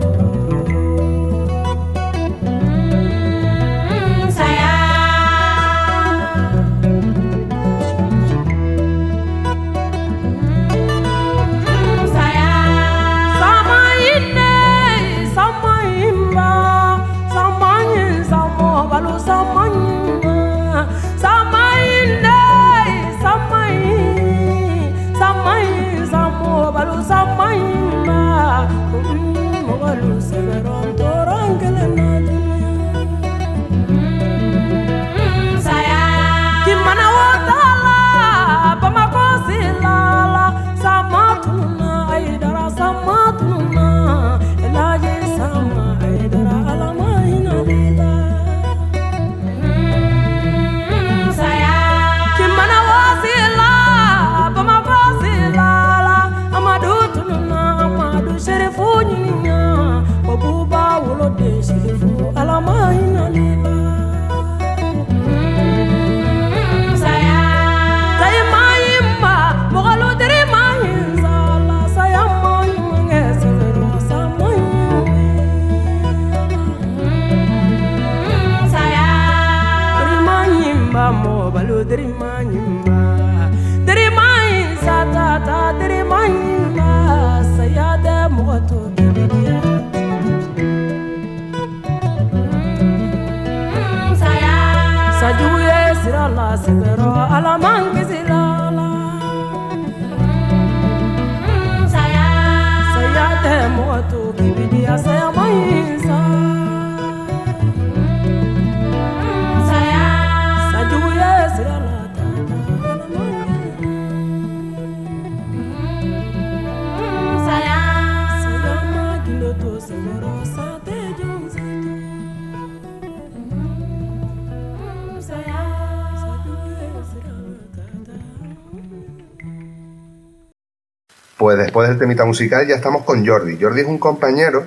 Pues después del temita musical ya estamos con Jordi. Jordi es un compañero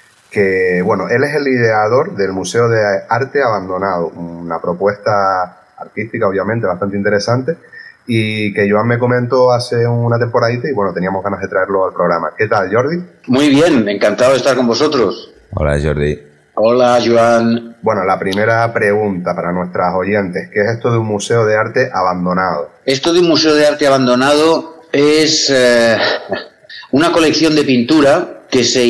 que, bueno, él es el ideador del Museo de Arte Abandonado, una propuesta artística obviamente bastante interesante y que Joan me comentó hace una temporadita y bueno, teníamos ganas de traerlo al programa. ¿Qué tal, Jordi? Muy bien, encantado de estar con vosotros. Hola, Jordi. Hola, Joan. Bueno, la primera pregunta para nuestras oyentes, ¿qué es esto de un museo de arte abandonado? Esto de un museo de arte abandonado es eh, una colección de pintura que se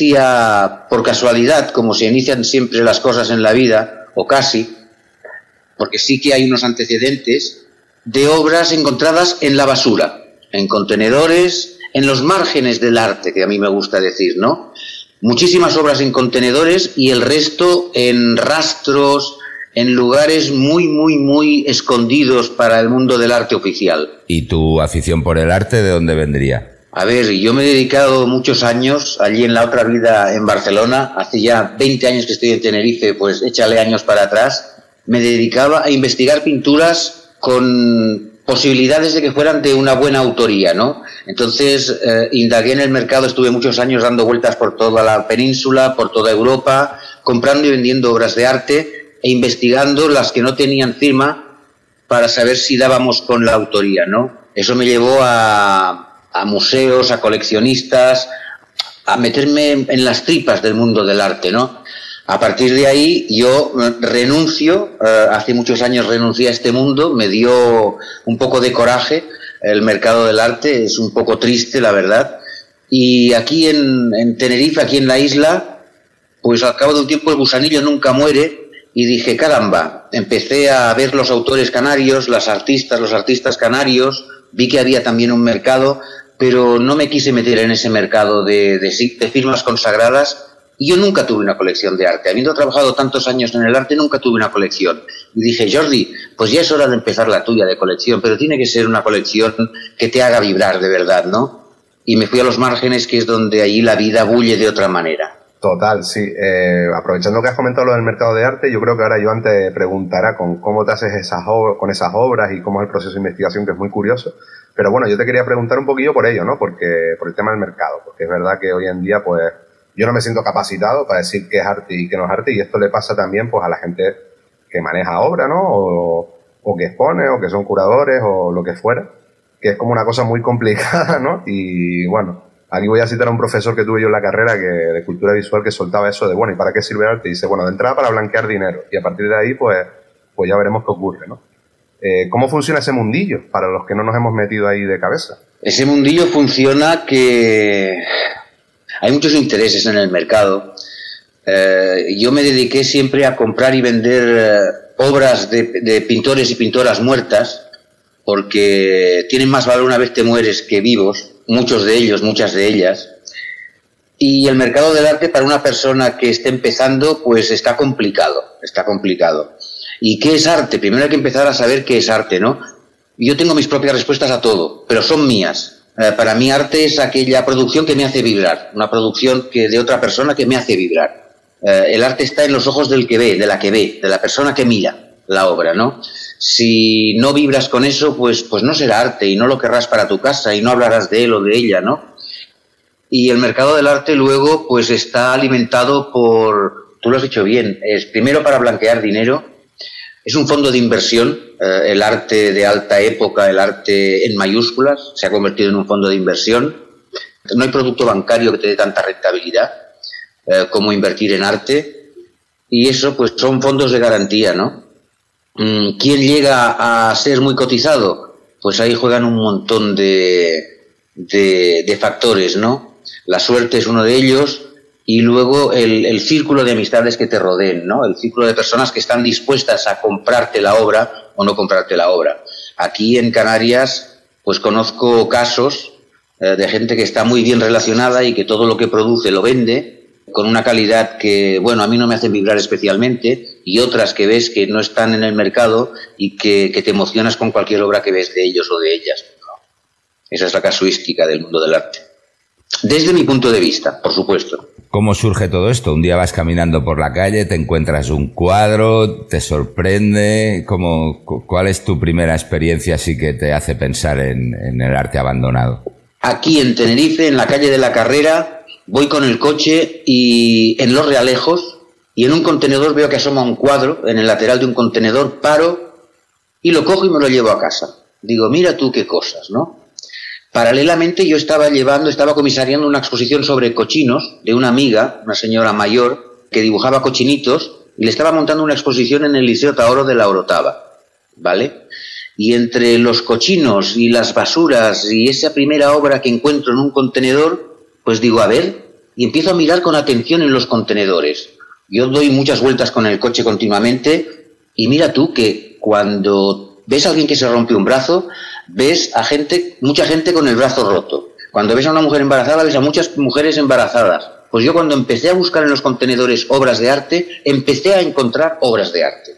inicia por casualidad, como se inician siempre las cosas en la vida, o casi, porque sí que hay unos antecedentes de obras encontradas en la basura, en contenedores, en los márgenes del arte, que a mí me gusta decir, ¿no? Muchísimas obras en contenedores y el resto en rastros, en lugares muy, muy, muy escondidos para el mundo del arte oficial. ¿Y tu afición por el arte de dónde vendría? A ver, yo me he dedicado muchos años, allí en la otra vida en Barcelona, hace ya veinte años que estoy en Tenerife, pues échale años para atrás, me dedicaba a investigar pinturas con posibilidades de que fueran de una buena autoría, ¿no? Entonces, eh, indagué en el mercado, estuve muchos años dando vueltas por toda la península, por toda Europa, comprando y vendiendo obras de arte e investigando las que no tenían firma para saber si dábamos con la autoría, ¿no? Eso me llevó a, a museos, a coleccionistas, a meterme en las tripas del mundo del arte, ¿no? A partir de ahí yo renuncio, eh, hace muchos años renuncié a este mundo, me dio un poco de coraje el mercado del arte, es un poco triste la verdad, Y aquí en, en Tenerife, aquí en la isla, pues al cabo de un tiempo el gusanillo nunca muere y dije, caramba, empecé a ver los autores canarios, las artistas, los artistas canarios, vi que había también un mercado, pero no me quise meter en ese mercado de, de, de firmas consagradas y yo nunca tuve una colección de arte. Habiendo trabajado tantos años en el arte, nunca tuve una colección. Y dije, Jordi, pues ya es hora de empezar la tuya de colección, pero tiene que ser una colección que te haga vibrar de verdad, ¿no? Y me fui a los márgenes, que es donde allí la vida bulle de otra manera. Total, sí. Eh, aprovechando que has comentado lo del mercado de arte, yo creo que ahora Joan te preguntará con cómo te haces esas ob- con esas obras y cómo es el proceso de investigación, que es muy curioso. Pero bueno, yo te quería preguntar un poquillo por ello, ¿no? Porque, por el tema del mercado, porque es verdad que hoy en día, pues, yo no me siento capacitado para decir qué es arte y qué no es arte, y esto le pasa también, pues, a la gente que maneja obra, ¿no? O, o que expone, o que son curadores, o lo que fuera, que es como una cosa muy complicada, ¿no? Y bueno, aquí voy a citar a un profesor que tuve yo en la carrera que, de cultura visual, que soltaba eso de, bueno, ¿y para qué sirve el arte? Y dice, bueno, de entrada para blanquear dinero, y a partir de ahí, pues, pues ya veremos qué ocurre, ¿no? Eh, ¿Cómo funciona ese mundillo para los que no nos hemos metido ahí de cabeza? Ese mundillo funciona que hay muchos intereses en el mercado. Eh, yo me dediqué siempre a comprar y vender eh, obras de, de pintores y pintoras muertas, porque tienen más valor una vez te mueres que vivos, muchos de ellos, muchas de ellas. Y el mercado del arte para una persona que esté empezando, pues está complicado, está complicado. ¿Y qué es arte? Primero hay que empezar a saber qué es arte, ¿no? Yo tengo mis propias respuestas a todo, pero son mías. Eh, para mí arte es aquella producción que me hace vibrar, una producción que de otra persona que me hace vibrar. Eh, el arte está en los ojos del que ve, de la que ve, de la persona que mira la obra, ¿no? Si no vibras con eso, pues, pues no será arte y no lo querrás para tu casa y no hablarás de él o de ella, ¿no? Y el mercado del arte luego pues está alimentado por, tú lo has dicho bien, es primero para blanquear dinero. Es un fondo de inversión, eh, el arte de alta época, el arte en mayúsculas, se ha convertido en un fondo de inversión. No hay producto bancario que te dé tanta rentabilidad eh, como invertir en arte. Y eso, pues, son fondos de garantía, ¿no? Mm, ¿Quién llega a ser muy cotizado? Pues ahí juegan un montón de, de, de factores, ¿no? La suerte es uno de ellos. Y luego el, el círculo de amistades que te rodeen, ¿no? El círculo de personas que están dispuestas a comprarte la obra o no comprarte la obra. Aquí en Canarias, pues conozco casos eh, de gente que está muy bien relacionada y que todo lo que produce lo vende con una calidad que, bueno, a mí no me hacen vibrar especialmente, y otras que ves que no están en el mercado y que, que te emocionas con cualquier obra que ves de ellos o de ellas, ¿no? Esa es la casuística del mundo del arte. Desde mi punto de vista, por supuesto. ¿Cómo surge todo esto? Un día vas caminando por la calle, te encuentras un cuadro, te sorprende. ¿Cómo, ¿Cuál es tu primera experiencia así que te hace pensar en, en el arte abandonado? Aquí en Tenerife, en la calle de la Carrera, voy con el coche y en Los Realejos, y en un contenedor veo que asoma un cuadro, en el lateral de un contenedor, paro y lo cojo y me lo llevo a casa. Digo, mira tú qué cosas, ¿no? Paralelamente yo estaba llevando, estaba comisariando una exposición sobre cochinos de una amiga, una señora mayor, que dibujaba cochinitos, y le estaba montando una exposición en el Liceo Taoro de la Orotava, ¿vale? Y entre los cochinos y las basuras y esa primera obra que encuentro en un contenedor, pues digo, a ver, y empiezo a mirar con atención en los contenedores. Yo doy muchas vueltas con el coche continuamente, y mira tú que cuando ves a alguien que se rompe un brazo, ves a gente, mucha gente con el brazo roto. Cuando ves a una mujer embarazada, ves a muchas mujeres embarazadas. Pues yo cuando empecé a buscar en los contenedores obras de arte, empecé a encontrar obras de arte.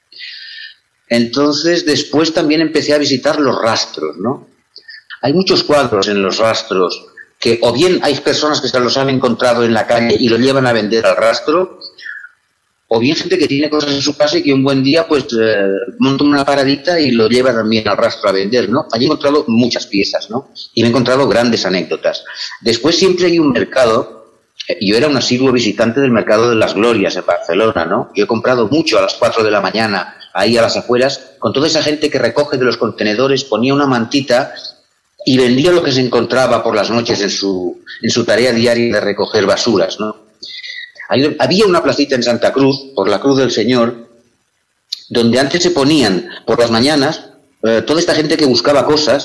Entonces, después también empecé a visitar los rastros, ¿no? Hay muchos cuadros en los rastros que o bien hay personas que se los han encontrado en la calle y lo llevan a vender al rastro, o bien gente que tiene cosas en su casa y que un buen día pues eh, monta una paradita y lo lleva también al rastro a vender, ¿no? Allí he encontrado muchas piezas, ¿no? Y me he encontrado grandes anécdotas. Después siempre hay un mercado. Yo era un asiduo visitante del Mercado de las Glorias en Barcelona, ¿no? Yo he comprado mucho a las cuatro de la mañana, ahí a las afueras, con toda esa gente que recoge de los contenedores, ponía una mantita y vendía lo que se encontraba por las noches en su, en su tarea diaria de recoger basuras, ¿no? Había una placita en Santa Cruz, por la Cruz del Señor, donde antes se ponían por las mañanas eh, toda esta gente que buscaba cosas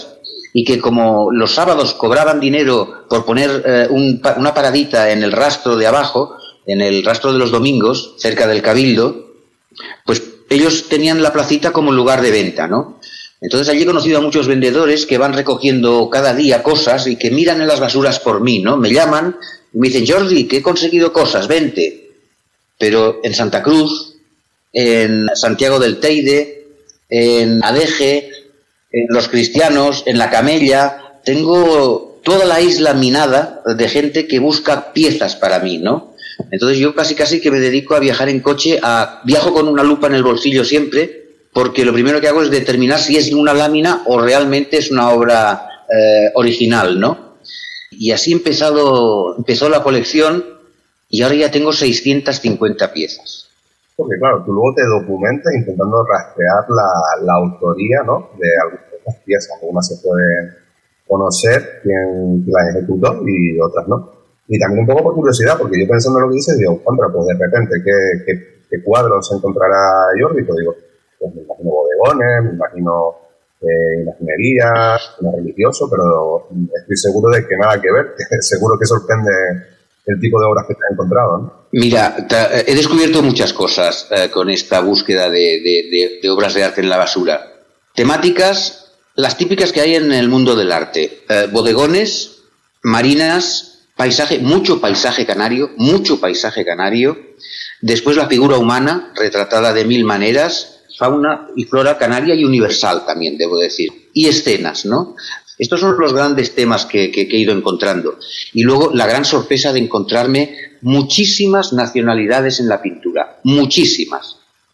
y que como los sábados cobraban dinero por poner eh, un, una paradita en el rastro de abajo, en el rastro de los domingos, cerca del Cabildo, pues ellos tenían la placita como lugar de venta, ¿no? Entonces allí he conocido a muchos vendedores que van recogiendo cada día cosas y que miran en las basuras por mí, ¿no? Me llaman y me dicen, Jordi, que he conseguido cosas, vente. Pero en Santa Cruz, en Santiago del Teide, en Adeje, en Los Cristianos, en La Camella, tengo toda la isla minada de gente que busca piezas para mí, ¿no? Entonces yo casi casi que me dedico a viajar en coche, a viajo con una lupa en el bolsillo siempre, porque lo primero que hago es determinar si es una lámina o realmente es una obra eh, original, ¿no? Y así empezado, empezó la colección y ahora ya tengo seiscientas cincuenta piezas. Porque claro, tú luego te documentas intentando rastrear la, la autoría, ¿no?, de algunas de estas piezas. Algunas se pueden conocer quién las ejecutó y otras no. Y también un poco por curiosidad, porque yo pensando en lo que dices, digo, contra, pues de repente, ¿qué, qué, qué cuadros encontrará Jordi? Pues digo, pues me imagino bodegones, me imagino eh, imaginería, no religioso, pero estoy seguro de que nada que ver, que seguro que sorprende el tipo de obras que te has encontrado, ¿no? Mira, he descubierto muchas cosas eh, con esta búsqueda de, de, de, de obras de arte en la basura. Temáticas, las típicas que hay en el mundo del arte. Eh, bodegones, marinas, paisaje, mucho paisaje canario, mucho paisaje canario. Después la figura humana, retratada de mil maneras, fauna y flora canaria y universal también, debo decir. Y escenas, ¿no? Estos son los grandes temas que, que, que he ido encontrando. Y luego la gran sorpresa de encontrarme muchísimas nacionalidades en la pintura, muchísimas.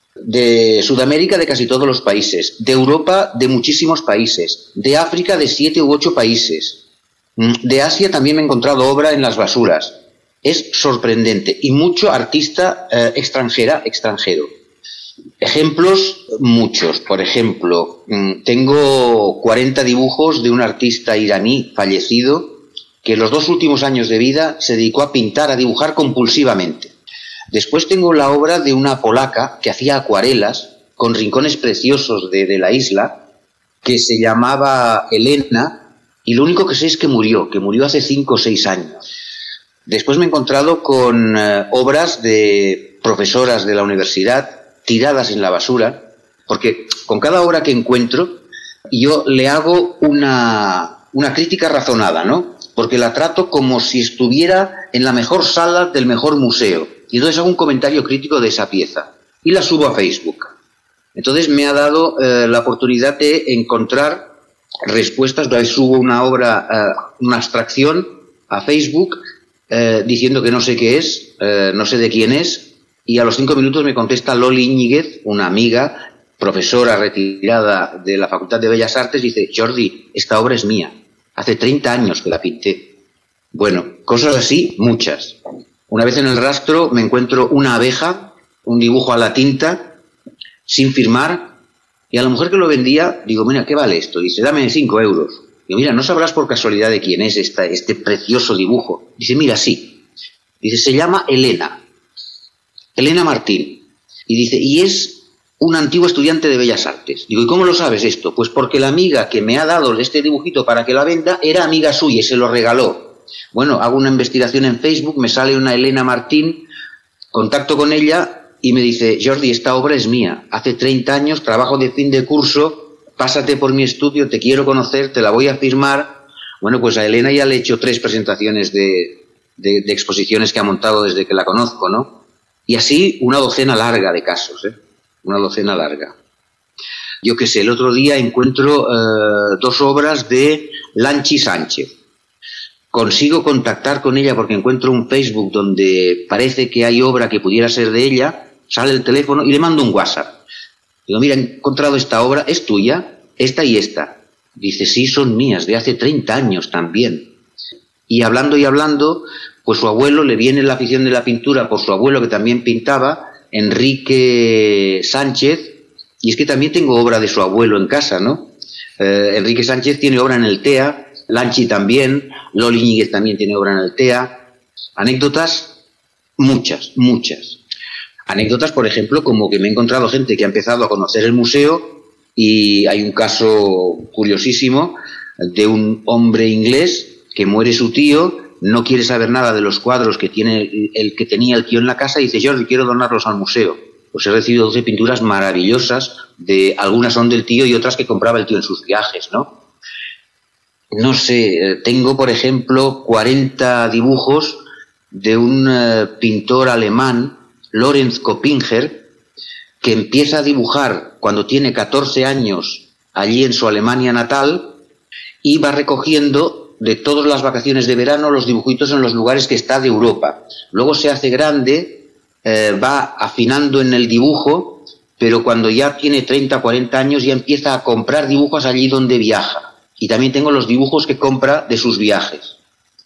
De Sudamérica, de casi todos los países, de Europa, de muchísimos países, de África, de siete u ocho países, de Asia también me he encontrado obra en las basuras. Es sorprendente. Y mucho artista eh, extranjera, extranjero. Ejemplos, muchos. Por ejemplo, tengo cuarenta dibujos de un artista iraní fallecido que los dos últimos años de vida se dedicó a pintar, a dibujar compulsivamente. Después tengo la obra de una polaca que hacía acuarelas con rincones preciosos de, de la isla, que se llamaba Elena, y lo único que sé es que murió, que murió hace cinco o seis años. Después me he encontrado con eh, obras de profesoras de la universidad tiradas en la basura, porque con cada obra que encuentro yo le hago una, una crítica razonada, ¿no? Porque la trato como si estuviera en la mejor sala del mejor museo. Y entonces hago un comentario crítico de esa pieza y la subo a Facebook. Entonces me ha dado eh, la oportunidad de encontrar respuestas. Una vez subo una obra, eh, una abstracción a Facebook eh, diciendo que no sé qué es, eh, no sé de quién es, y a los cinco minutos me contesta Loli Íñiguez, una amiga, profesora retirada de la Facultad de Bellas Artes, dice, Jordi, esta obra es mía. Hace treinta años que la pinté. Bueno, cosas así, muchas. Una vez en el rastro me encuentro una abeja, un dibujo a la tinta, sin firmar, y a la mujer que lo vendía, digo, mira, ¿qué vale esto? Dice, dame cinco euros. Digo, mira, ¿no sabrás por casualidad de quién es esta, este precioso dibujo? Dice, mira, sí. Dice, se llama Elena. Elena Martín. Y dice, y es un antiguo estudiante de Bellas Artes. Digo, ¿y cómo lo sabes esto? Pues porque la amiga que me ha dado este dibujito para que la venda era amiga suya y se lo regaló. Bueno, hago una investigación en Facebook, me sale una Elena Martín, contacto con ella y me dice, Jordi, esta obra es mía. Hace treinta años, trabajo de fin de curso, pásate por mi estudio, te quiero conocer, te la voy a firmar. Bueno, pues a Elena ya le he hecho tres presentaciones de, de, de exposiciones que ha montado desde que la conozco, ¿no? Y así una docena larga de casos, ¿eh? Una docena larga. Yo qué sé, el otro día encuentro eh, dos obras de Lanchi Sánchez. Consigo contactar con ella porque encuentro un Facebook donde parece que hay obra que pudiera ser de ella, sale el teléfono y le mando un WhatsApp. Digo, mira, he encontrado esta obra, ¿es tuya? Esta y esta. Dice, sí, son mías, de hace treinta años también. Y hablando y hablando, pues su abuelo, le viene la afición de la pintura por su abuelo que también pintaba, Enrique Sánchez, y es que también tengo obra de su abuelo en casa, ¿no? Eh, Enrique Sánchez tiene obra en el T E A, Lanchi también, Loli Íñiguez también tiene obra en el T E A. Anécdotas, muchas, muchas. Anécdotas, por ejemplo, como que me he encontrado gente que ha empezado a conocer el museo y hay un caso curiosísimo de un hombre inglés que muere su tío, no quiere saber nada de los cuadros que tiene el que tenía el tío en la casa y dice: Jordi, quiero donarlos al museo. Pues he recibido doce pinturas maravillosas, de algunas son del tío y otras que compraba el tío en sus viajes, ¿no? No sé, tengo por ejemplo cuarenta dibujos de un uh, pintor alemán, Lorenz Kopinger, que empieza a dibujar cuando tiene catorce años allí en su Alemania natal y va recogiendo de todas las vacaciones de verano los dibujitos en los lugares que está de Europa. Luego se hace grande, eh, va afinando en el dibujo, pero cuando ya tiene treinta, cuarenta años ya empieza a comprar dibujos allí donde viaja. Y también tengo los dibujos que compra de sus viajes.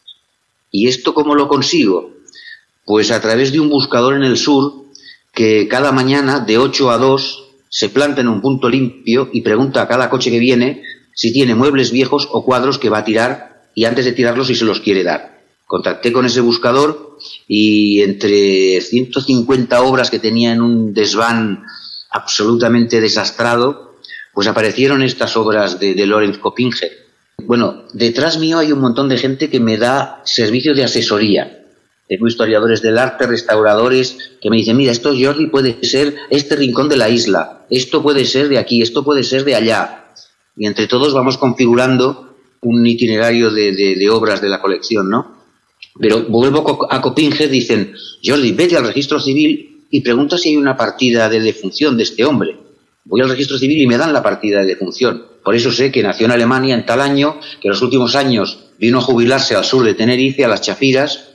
¿Y esto cómo lo consigo? Pues a través de un buscador en el sur que cada mañana de ocho a dos se planta en un punto limpio y pregunta a cada coche que viene si tiene muebles viejos o cuadros que va a tirar, y antes de tirarlos si se los quiere dar. Contacté con ese buscador y entre ciento cincuenta obras que tenía en un desván absolutamente desastrado, pues aparecieron estas obras de, de Lorenz Kopinger. Bueno, detrás mío hay un montón de gente que me da servicio de asesoría. Tengo historiadores del arte, restauradores, que me dicen: mira, esto, Jordi, puede ser este rincón de la isla, esto puede ser de aquí, esto puede ser de allá. Y entre todos vamos configurando un itinerario de, de, de obras de la colección, ¿no? Pero vuelvo a Kopinger, dicen: Jordi, vete al registro civil y pregunta si hay una partida de defunción de este hombre. Voy al registro civil y me dan la partida de defunción. Por eso sé que nació en Alemania en tal año, que en los últimos años vino a jubilarse al sur de Tenerife, a las Chafiras,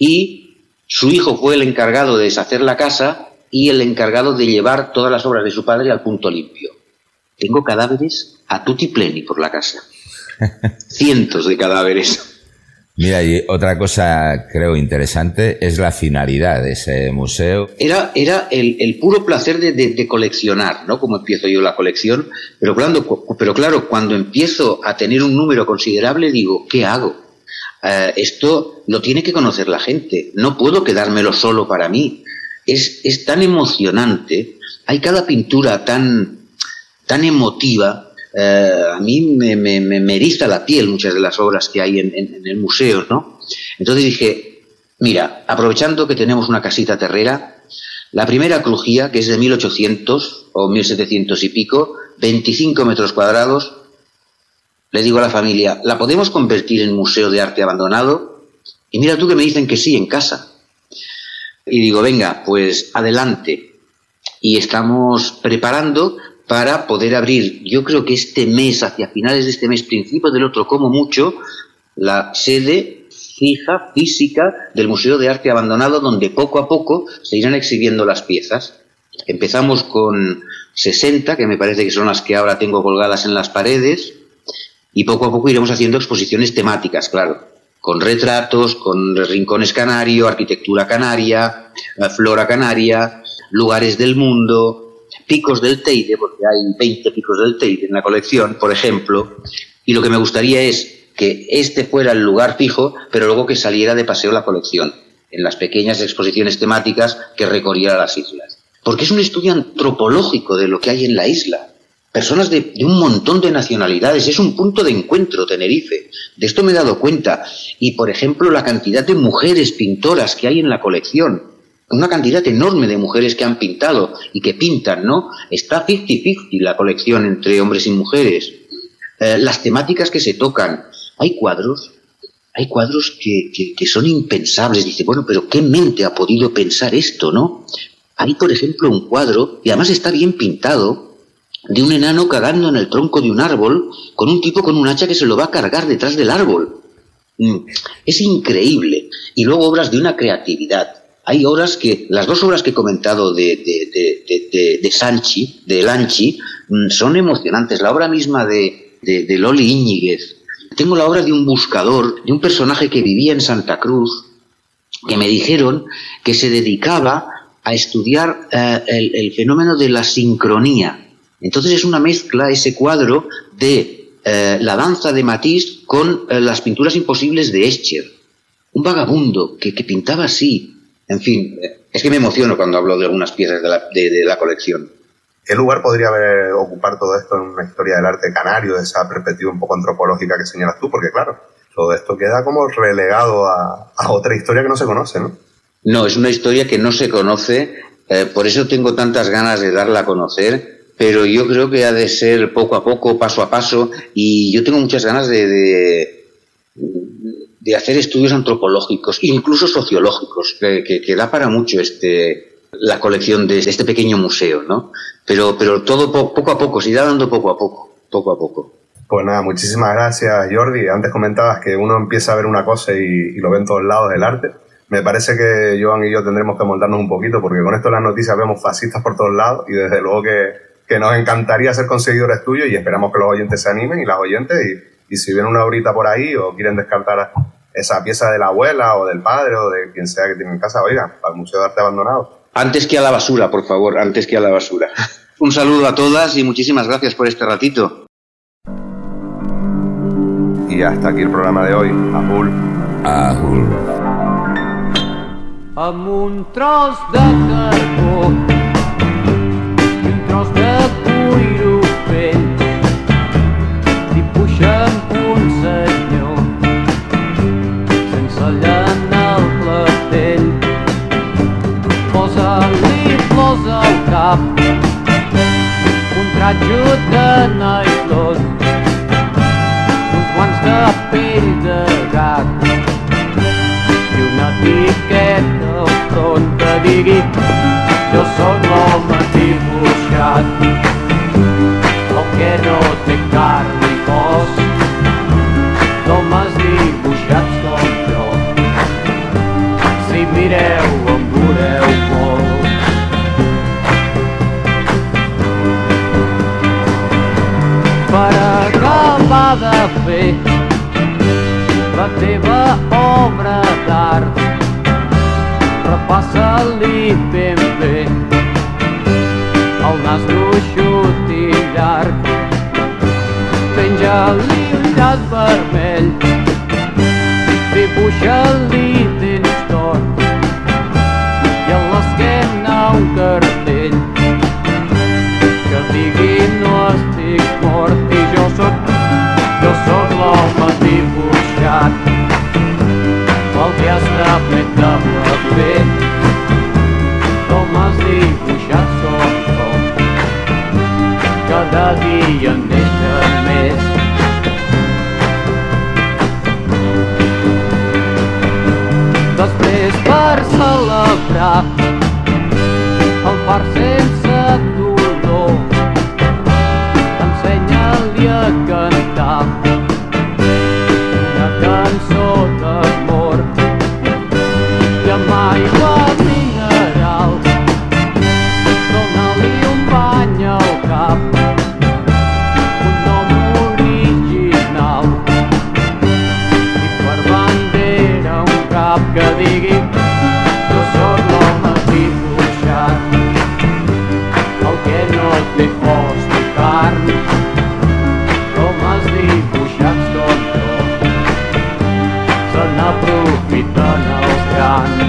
y su hijo fue el encargado de deshacer la casa y el encargado de llevar todas las obras de su padre al punto limpio. Tengo cadáveres a tutti pleni por la casa. Cientos de cadáveres. Mira, y otra cosa creo interesante es la finalidad de ese museo. Era, era el, el puro placer de, de, de coleccionar, ¿no? Como empiezo yo la colección, pero, cuando, pero claro, cuando empiezo a tener un número considerable digo: ¿qué hago? Uh, esto lo tiene que conocer la gente, no puedo quedármelo solo para mí. Es, es tan emocionante, hay cada pintura tan, tan emotiva. Uh, a mí me, me, me eriza la piel muchas de las obras que hay en, en, en el museo, ¿no? Entonces dije: mira, aprovechando que tenemos una casita terrera, la primera crujía, que es de mil ochocientos o mil setecientos y pico, veinticinco metros cuadrados, le digo a la familia: ¿la podemos convertir en museo de arte abandonado? Y mira tú que me dicen que sí, en casa. Y digo: venga, pues adelante. Y estamos preparando para poder abrir, yo creo que este mes, hacia finales de este mes, principios del otro, como mucho, la sede fija, física, del Museo de Arte Abandonado, donde poco a poco se irán exhibiendo las piezas. Empezamos con sesenta, que me parece que son las que ahora tengo colgadas en las paredes, y poco a poco iremos haciendo exposiciones temáticas, claro, con retratos, con rincones canario, arquitectura canaria, flora canaria, lugares del mundo, picos del Teide, porque hay veinte picos del Teide en la colección, por ejemplo, y lo que me gustaría es que este fuera el lugar fijo, pero luego que saliera de paseo la colección, en las pequeñas exposiciones temáticas que recorriera las islas. Porque es un estudio antropológico de lo que hay en la isla. Personas de, de un montón de nacionalidades, es un punto de encuentro Tenerife. De esto me he dado cuenta. Y, por ejemplo, la cantidad de mujeres pintoras que hay en la colección. Una cantidad enorme de mujeres que han pintado y que pintan, ¿no? Está cincuenta cincuenta la colección entre hombres y mujeres. Eh, las temáticas que se tocan. Hay cuadros, hay cuadros que, que, que son impensables. Dice, bueno, pero ¿qué mente ha podido pensar esto, no? Hay, por ejemplo, un cuadro, y además está bien pintado, de un enano cagando en el tronco de un árbol con un tipo con un hacha que se lo va a cargar detrás del árbol. Mm, es increíble. Y luego obras de una creatividad. Hay obras que, las dos obras que he comentado de, de, de, de, de, de Sanchi, de Lanchi, son emocionantes. La obra misma de, de, de Loli Íñiguez. Tengo la obra de un buscador, de un personaje que vivía en Santa Cruz, que me dijeron que se dedicaba a estudiar eh, el, el fenómeno de la sincronía. Entonces es una mezcla, ese cuadro, de eh, la danza de Matisse con eh, las pinturas imposibles de Escher. Un vagabundo que, que pintaba así. En fin, es que me emociono cuando hablo de algunas piezas de la, de, de la colección. ¿Qué lugar podría haber, ocupar todo esto en una historia del arte canario, de esa perspectiva un poco antropológica que señalas tú? Porque claro, todo esto queda como relegado a, a otra historia que no se conoce, ¿no? No, es una historia que no se conoce, eh, por eso tengo tantas ganas de darla a conocer, pero yo creo que ha de ser poco a poco, paso a paso, y yo tengo muchas ganas de, de, de hacer estudios antropológicos, incluso sociológicos, que, que, que da para mucho este... la colección de este pequeño museo, ¿no? Pero, pero todo po poco a poco, se irá dando poco a poco, poco a poco. Pues nada, muchísimas gracias, Jordi. Antes comentabas que uno empieza a ver una cosa y, y lo ve en todos lados del arte. Me parece que Joan y yo tendremos que moldarnos un poquito, porque con esto en las noticias vemos fascistas por todos lados y desde luego que, que nos encantaría ser conseguidores tuyos y esperamos que los oyentes se animen y las oyentes y, y si ven una horita por ahí o quieren descartar esa pieza de la abuela o del padre o de quien sea que tiene en casa, oigan, para el Museo de Arte Abandonado. Antes que a la basura, por favor, antes que a la basura. Un saludo a todas y muchísimas gracias por este ratito. I hasta aquí el programa de hoy. Ahul. Ahul. Amb un tros de carbó i un tros de cuiro vell dibuixen un senyor sense llana al clatell. Posa-li flors al cap, un tratjo de nylon, uns guants de pell de gat i una etiqueta al front que digui jo sóc l'home dibuixat, el que no té carn ni cos, d'homes dibuixats com jo. Si mireu em veureu molt. Per acabar de fer la teva obra d'art, repassa-li ben bé el nas gruixut i llarg, penja-li un llaç vermell, dibuixa-li dents d'or i a l'esquena un cartell que digui no estic mort i jo soc, jo soc l'home dibuixat, el que està fet de paper, d'homes dibuixats com com, cada dia en neixen més. Després per celebrar el part sense dolor, ensenya-li a cantar una cançó d'amor i amb aigua mineral dona-li un bany al cap, un nom original i per bandera un cap que digui jo soc l'home dibuixat, el que no té os ni carn, homes dibuixats com jo se n'aprofiten els grans.